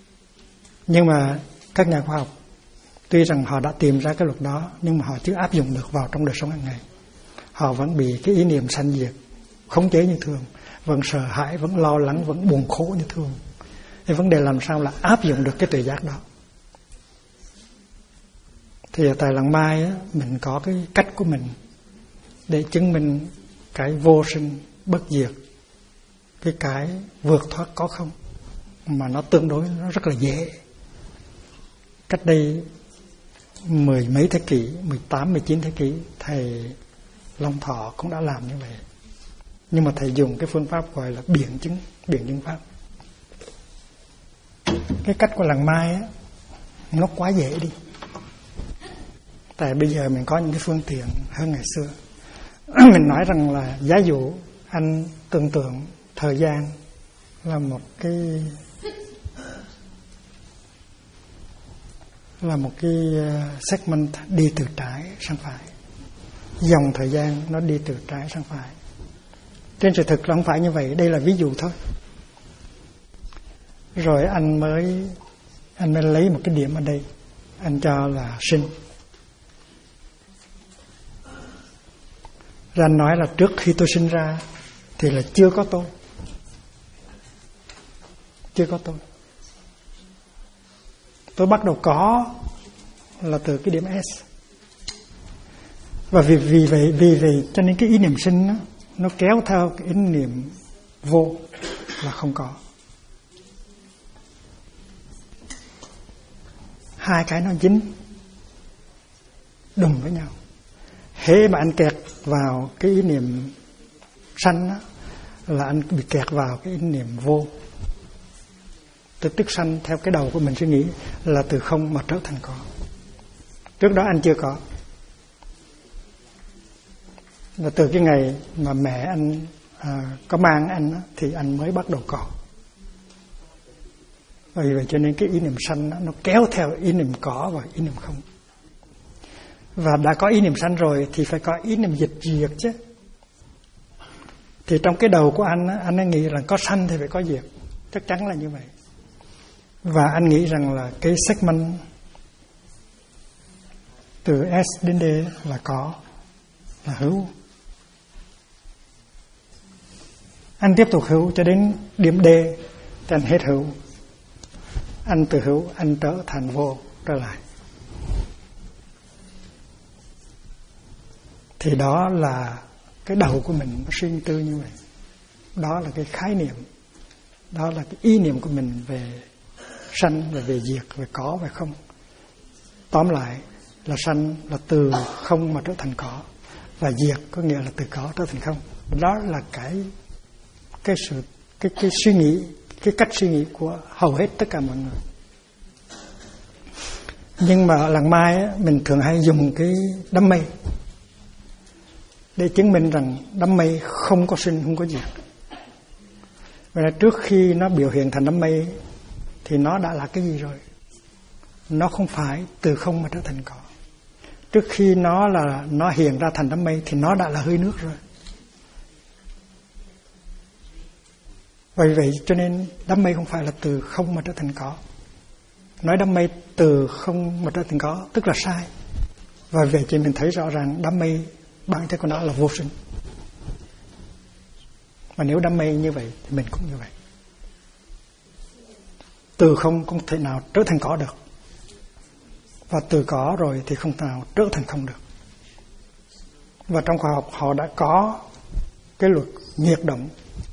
A: Nhưng mà các nhà khoa học tuy rằng họ đã tìm ra cái luật đó, nhưng mà họ chưa áp dụng được vào trong đời sống hàng ngày. Họ vẫn bị cái ý niệm sanh diệt khống chế như thường, vẫn sợ hãi, vẫn lo lắng, vẫn buồn khổ như thường. Thì vấn đề làm sao là áp dụng được cái tuệ giác đó. Thì tại Làng Mai á, mình có cái cách của mình để chứng minh cái vô sinh bất diệt, cái vượt thoát có không, mà nó tương đối nó rất là dễ. Cách đây 10 mấy thế kỷ, 18, 19 thế kỷ, thầy Long Thọ cũng đã làm như vậy. Nhưng mà thầy dùng cái phương pháp gọi là biện chứng pháp. Cái cách của Làng Mai á, nó quá dễ đi. Tại bây giờ mình có những cái phương tiện hơn ngày xưa. Mình nói rằng là giả dụ anh tưởng tượng thời gian là một cái segment đi từ trái sang phải. Dòng thời gian nó đi từ trái sang phải. Trên sự thực là không phải như vậy, đây là ví dụ thôi. Rồi anh mới lấy một cái điểm ở đây, anh cho là sinh. Rồi anh nói là trước khi tôi sinh ra thì là chưa có tôi. Chưa có tôi. Tôi bắt đầu có là từ cái điểm S. Và vì vậy cho nên cái ý niệm sinh đó, nó kéo theo cái ý niệm vô là không có. Hai cái nó dính đùng với nhau. Hễ mà anh kẹt vào cái ý niệm sanh đó, là anh bị kẹt vào cái ý niệm vô. Tức sanh theo cái đầu của mình suy nghĩ là từ không mà trở thành có. Trước đó anh chưa có. Và từ cái ngày mà mẹ anh có mang anh thì anh mới bắt đầu có. Vì vậy cho nên cái ý niệm sanh nó kéo theo ý niệm có và ý niệm không. Và đã có ý niệm sanh rồi thì phải có ý niệm diệt chứ. Thì trong cái đầu của anh ấy nghĩ là có sanh thì phải có diệt. Chắc chắn là như vậy. Và anh nghĩ rằng là cái segment từ S đến D là có, là hữu. Anh tiếp tục hữu cho đến điểm D thì anh hết hữu. Anh từ hữu anh trở thành vô trở lại. Thì đó là cái đầu của mình nó suy tư như vậy. Đó là cái khái niệm, đó là cái ý niệm của mình về sanh và về diệt, về có và không. Tóm lại là sanh là từ không mà trở thành có, và diệt có nghĩa là từ có trở thành không. Đó là cái suy nghĩ, cái cách suy nghĩ của hầu hết tất cả mọi người. Nhưng mà ở Làng Mai á, mình thường hay dùng cái đám mây để chứng minh rằng đám mây không có sinh, không có diệt. Vậy là trước khi nó biểu hiện thành đám mây thì nó đã là cái gì rồi? Nó không phải từ không mà trở thành có. Trước khi nó hiện ra thành đám mây thì nó đã là hơi nước rồi. Vậy cho nên đám mây không phải là từ không mà trở thành có. Nói đám mây từ không mà trở thành có tức là sai. Và về thì mình thấy rõ ràng đám mây bản chất của nó là vô sinh. Và nếu đám mây như vậy thì mình cũng như vậy. Từ không thể nào trở thành có được. Và từ có rồi thì không thể nào trở thành không được. Và trong khoa học họ đã có cái luật nhiệt động.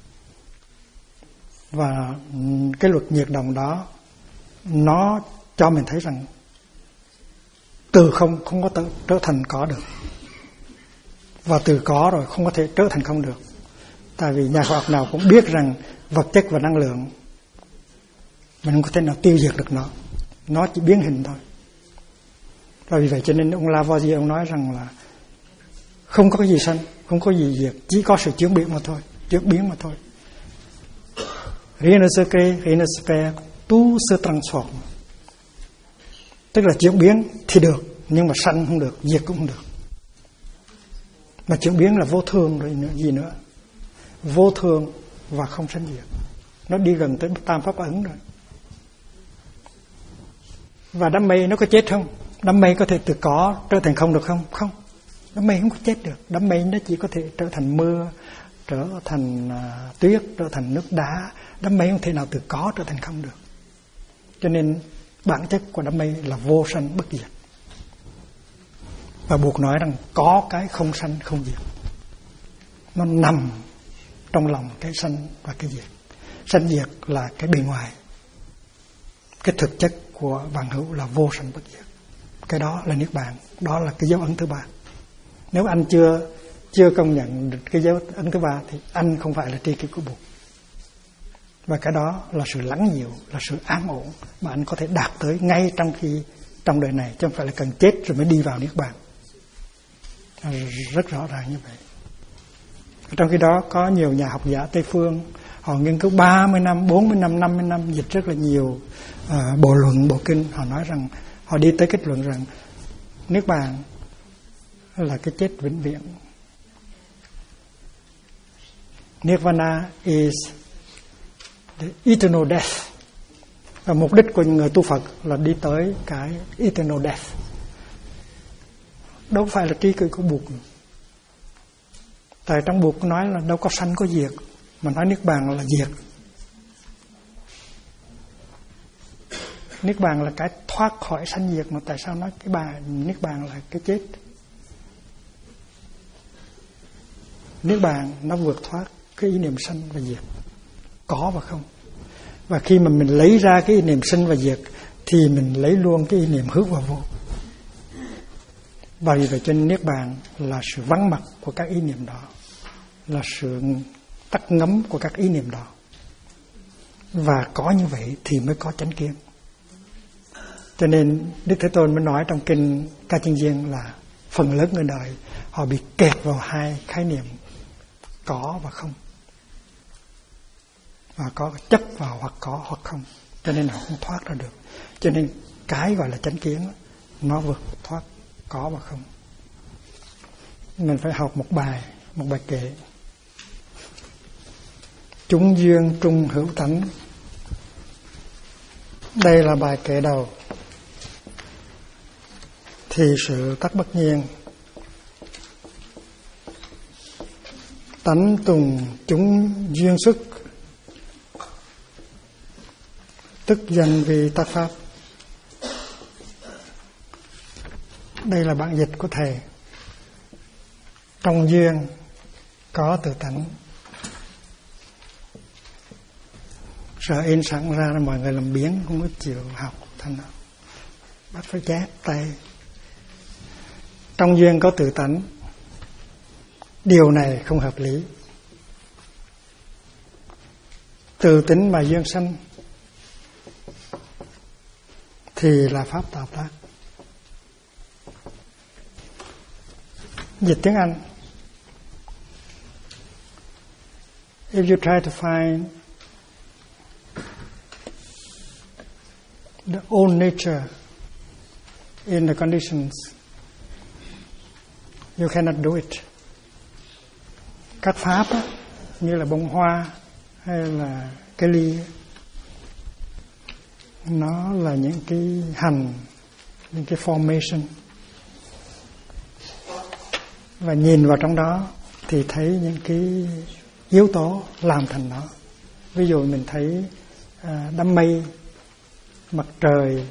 A: Và cái luật nhiệt động đó nó cho mình thấy rằng từ không có trở thành có được. Và từ có rồi không có thể trở thành không được. Tại vì nhà khoa học nào cũng biết rằng vật chất và năng lượng mình không có thể nào tiêu diệt được nó. Nó chỉ biến hình thôi. Và vì vậy cho nên ông Lavoisier ông nói rằng là không có cái gì sanh, không có gì diệt, chỉ có sự chuyển biến mà thôi, chuyển biến mà thôi. Rien ne se crée, rien ne se perd, tout se transforme. Tức là chuyển biến thì được, nhưng mà sanh không được, diệt cũng không được. Mà chuyển biến là vô thường rồi gì nữa. Vô thường và không sanh diệt. Nó đi gần tới tam pháp ấn rồi. Và đám mây nó có chết không? Đám mây có thể từ có trở thành không được không? Không. Đám mây không có chết được. Đám mây nó chỉ có thể trở thành mưa, trở thành tuyết, trở thành nước đá. Đám mây không thể nào từ có trở thành không được. Cho nên bản chất của đám mây là vô sanh bất diệt. Và buộc nói rằng có cái không sanh không diệt. Nó nằm trong lòng cái sanh và cái diệt. Sanh diệt là cái bề ngoài. Cái thực chất của vạn hữu là vô sanh bất diệt. Cái đó là niết bàn. Đó là cái dấu ấn thứ ba. Nếu anh chưa công nhận được cái dấu ấn thứ ba thì anh không phải là tri kỷ của Bụt. Và cái đó là sự lắng dịu, là sự an ổn mà anh có thể đạt tới ngay trong đời này, chứ không phải là cần chết rồi mới đi vào niết bàn. Rất rõ ràng như vậy. Trong khi đó có nhiều nhà học giả Tây phương, họ nghiên cứu 30 năm, 40 năm, 50 năm, dịch rất là nhiều bộ luận, bộ kinh. Họ nói rằng, họ đi tới kết luận rằng niết bàn là cái chết vĩnh viễn. Nirvana is the eternal death. Và mục đích của người tu Phật là đi tới cái eternal death. Đâu phải là tri kỷ của Bụt. Tại trong Bụt nói là đâu có sanh có diệt, mà nói niết bàn là diệt. Niết bàn là cái thoát khỏi sanh diệt, mà tại sao nói niết bàn là cái chết? Niết bàn nó vượt thoát cái ý niệm sanh và diệt, có và không. Và khi mà mình lấy ra cái ý niệm sinh và diệt thì mình lấy luôn cái ý niệm hữu và vô. Bởi vậy trên niết bàn là sự vắng mặt của các ý niệm đó, là sự tắt ngấm của các ý niệm đó. Và có như vậy thì mới có chánh kiến. Cho nên Đức Thế Tôn mới nói trong kinh Ca Chiên Giên là phần lớn người đời họ bị kẹt vào hai khái niệm có và không. Và có chấp vào hoặc có hoặc không. Cho nên họ không thoát ra được. Cho nên cái gọi là chánh kiến nó vượt thoát có và không. Mình phải học một bài kệ. Chúng duyên trung hữu tánh. Đây là bài kệ đầu. Thì sự tắc bất nhiên. Tánh tùng chúng duyên xuất. Tức danh vì tác pháp. Đây là bản dịch của thầy. Trong duyên có tự tánh. Sợ in sẵn ra là mọi người làm biếng không có chịu học thành nào. Bắt phải chép tay. Trong duyên có tự tánh. Điều này không hợp lý. Tự tính mà duyên sanh thì là pháp tạo tác. Dịch tiếng Anh. If you try to find the own nature in the conditions, you cannot do it. Các pháp á, như là bông hoa hay là cái ly, nó là những cái hành, những cái formation. Và nhìn vào trong đó thì thấy những cái yếu tố làm thành nó. Ví dụ mình thấy đám mây, mặt trời,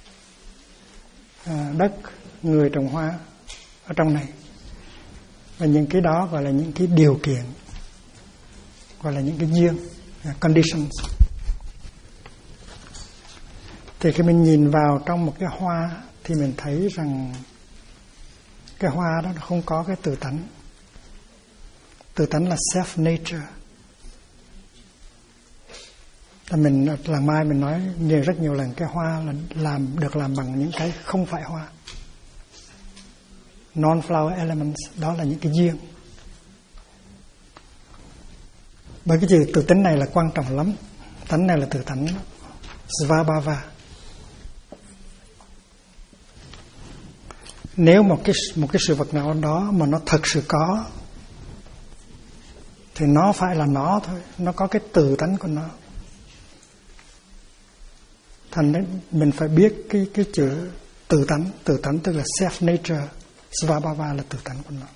A: đất, người trồng hoa ở trong này. Và những cái đó gọi là những cái điều kiện, gọi là những cái duyên, conditions. Thì khi mình nhìn vào trong một cái hoa thì mình thấy rằng cái hoa đó nó không có cái tự tánh. Tự tánh là self-nature. Mình làng Mai mình nói rất nhiều lần cái hoa là được làm bằng những cái không phải hoa. Non-flower elements, đó là những cái duyên. Bởi cái chữ tự tính này là quan trọng lắm. Tánh này là tự tánh Svabhava. Nếu một cái sự vật nào đó mà nó thật sự có thì nó phải là nó thôi, nó có cái tự tánh của nó. Thành nên mình phải biết cái chữ tự tánh tức là self nature, svabhava là tự tánh của nó.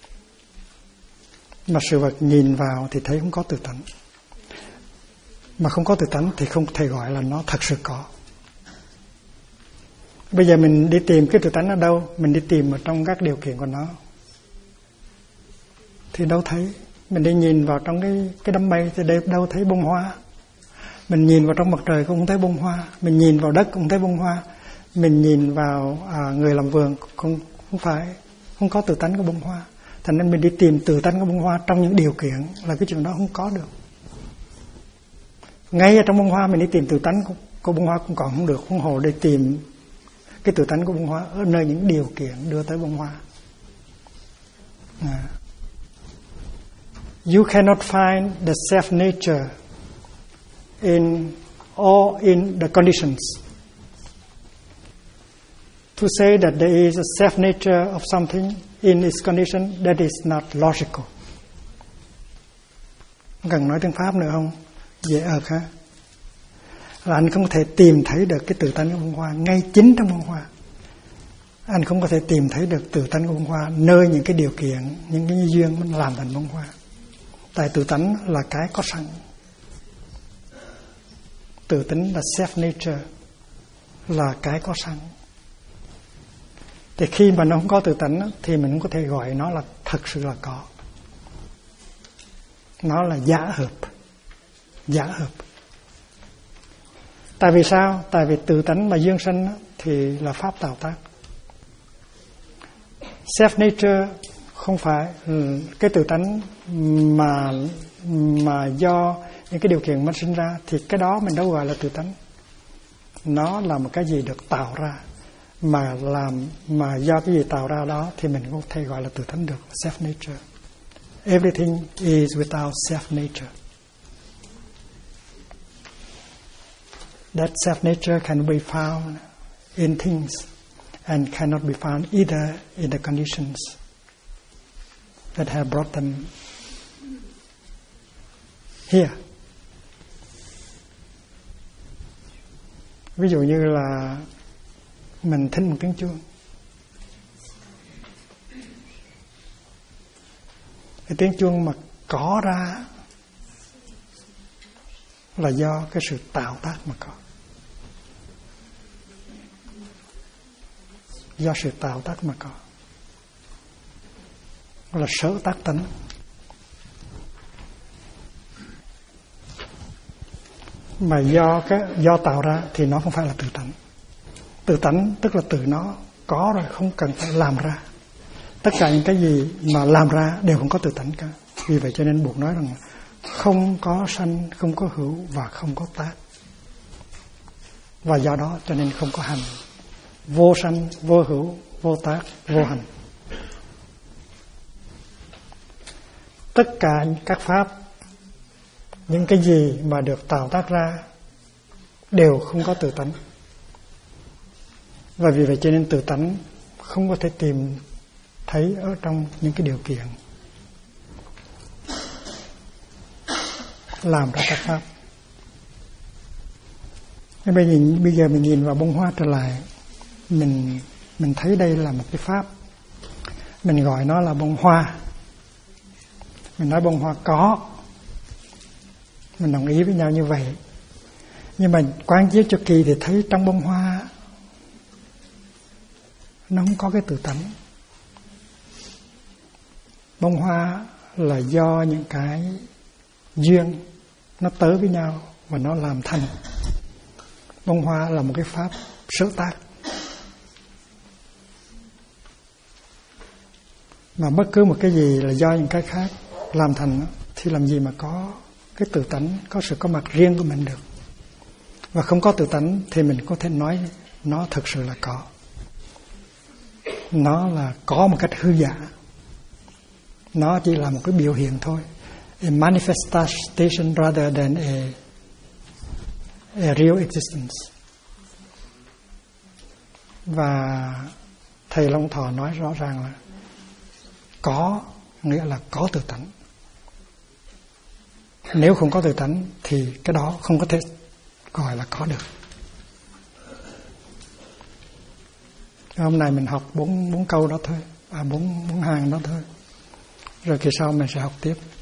A: Mà sự vật nhìn vào thì thấy không có tự tánh. Mà không có tự tánh thì không thể gọi là nó thật sự có. Bây giờ mình đi tìm cái tự tánh ở đâu? Mình đi tìm ở trong các điều kiện của nó thì đâu thấy. Mình đi nhìn vào trong cái đám mây thì đâu thấy bông hoa. Mình nhìn vào trong mặt trời cũng không thấy bông hoa. Mình nhìn vào đất cũng không thấy bông hoa. Mình nhìn vào người làm vườn cũng không có tự tánh của bông hoa. Thành nên mình đi tìm tự tánh của bông hoa trong những điều kiện là cái chuyện đó không có được. Ngay ở trong bông hoa mình đi tìm tự tánh của bông hoa cũng còn không được, huống hồ đi tìm cái tự tánh của bông hoa ở nơi những điều kiện đưa tới bông hoa. You cannot find the self nature in the conditions. To say that there is a self nature of something in its condition, that is not logical. Cần nói tiếng Pháp nữa không? Dễ ha. Là anh không có thể tìm thấy được cái tự tánh của bông hoa ngay chính trong bông hoa. Anh không có thể tìm thấy được tự tánh của bông hoa nơi những cái điều kiện, những cái duyên mình làm thành bông hoa. Tại tự tánh là cái có sẵn. Tự tính là self nature, là cái có sẵn. Thì khi mà nó không có tự tánh thì mình không có thể gọi nó là thật sự là có. Nó là giả hợp. Giả hợp. Tại vì sao? Tại vì tự tánh mà duyên sanh thì là pháp tạo tác. Self nature không phải cái tự tánh mà do những cái điều kiệnมันsinh ra, thì cái đó mình đâu gọi là tự tánh. Nó là một cái gì được tạo ra, mà do cái gì tạo ra đó thì mình không thể gọi là tự tánh được, self nature. Everything is without self nature. That self nature can be found in things and cannot be found either in the conditions that have brought them here. Ví dụ như là mình thính một tiếng chuông. Cái tiếng chuông mà có ra là do cái sự tạo tác mà có. Do sự tạo tác mà có. Là sở tác tánh. Mà do tạo ra thì nó không phải là tự tánh. Tự tánh tức là tự nó có rồi, không cần phải làm ra. Tất cả những cái gì mà làm ra đều không có tự tánh cả. Vì vậy cho nên Buộc nói rằng không có sanh, không có hữu và không có tác. Và do đó cho nên không có hành. Vô sanh, vô hữu, vô tác, vô hành. Tất cả các pháp, những cái gì mà được tạo tác ra đều không có tự tánh. Và vì vậy cho nên tự tánh không có thể tìm thấy ở trong những cái điều kiện làm ra các pháp. Bây giờ mình nhìn vào bông hoa trở lại, mình thấy đây là một cái pháp. Mình gọi nó là bông hoa. Mình nói bông hoa có. Mình đồng ý với nhau như vậy. Nhưng mà quán chiếu cho kỳ thì thấy trong bông hoa nó không có cái tự tánh. Bông hoa là do những cái duyên nó tới với nhau và nó làm thành. Bông hoa là một cái pháp sở tác. Mà bất cứ một cái gì là do những cái khác làm thành thì làm gì mà có cái tự tánh, có sự có mặt riêng của mình được. Và không có tự tánh thì mình có thể nói nó thực sự là có. Nó là có một cách hư giả. Nó chỉ là một cái biểu hiện thôi. A manifestation rather than a real existence. Và Thầy Long Thọ nói rõ ràng là có nghĩa là có tự tánh. Nếu không có tự tánh thì cái đó không có thể gọi là có được. Hôm nay mình học bốn câu đó thôi, bốn hàng đó thôi, rồi kỳ sau mình sẽ học tiếp.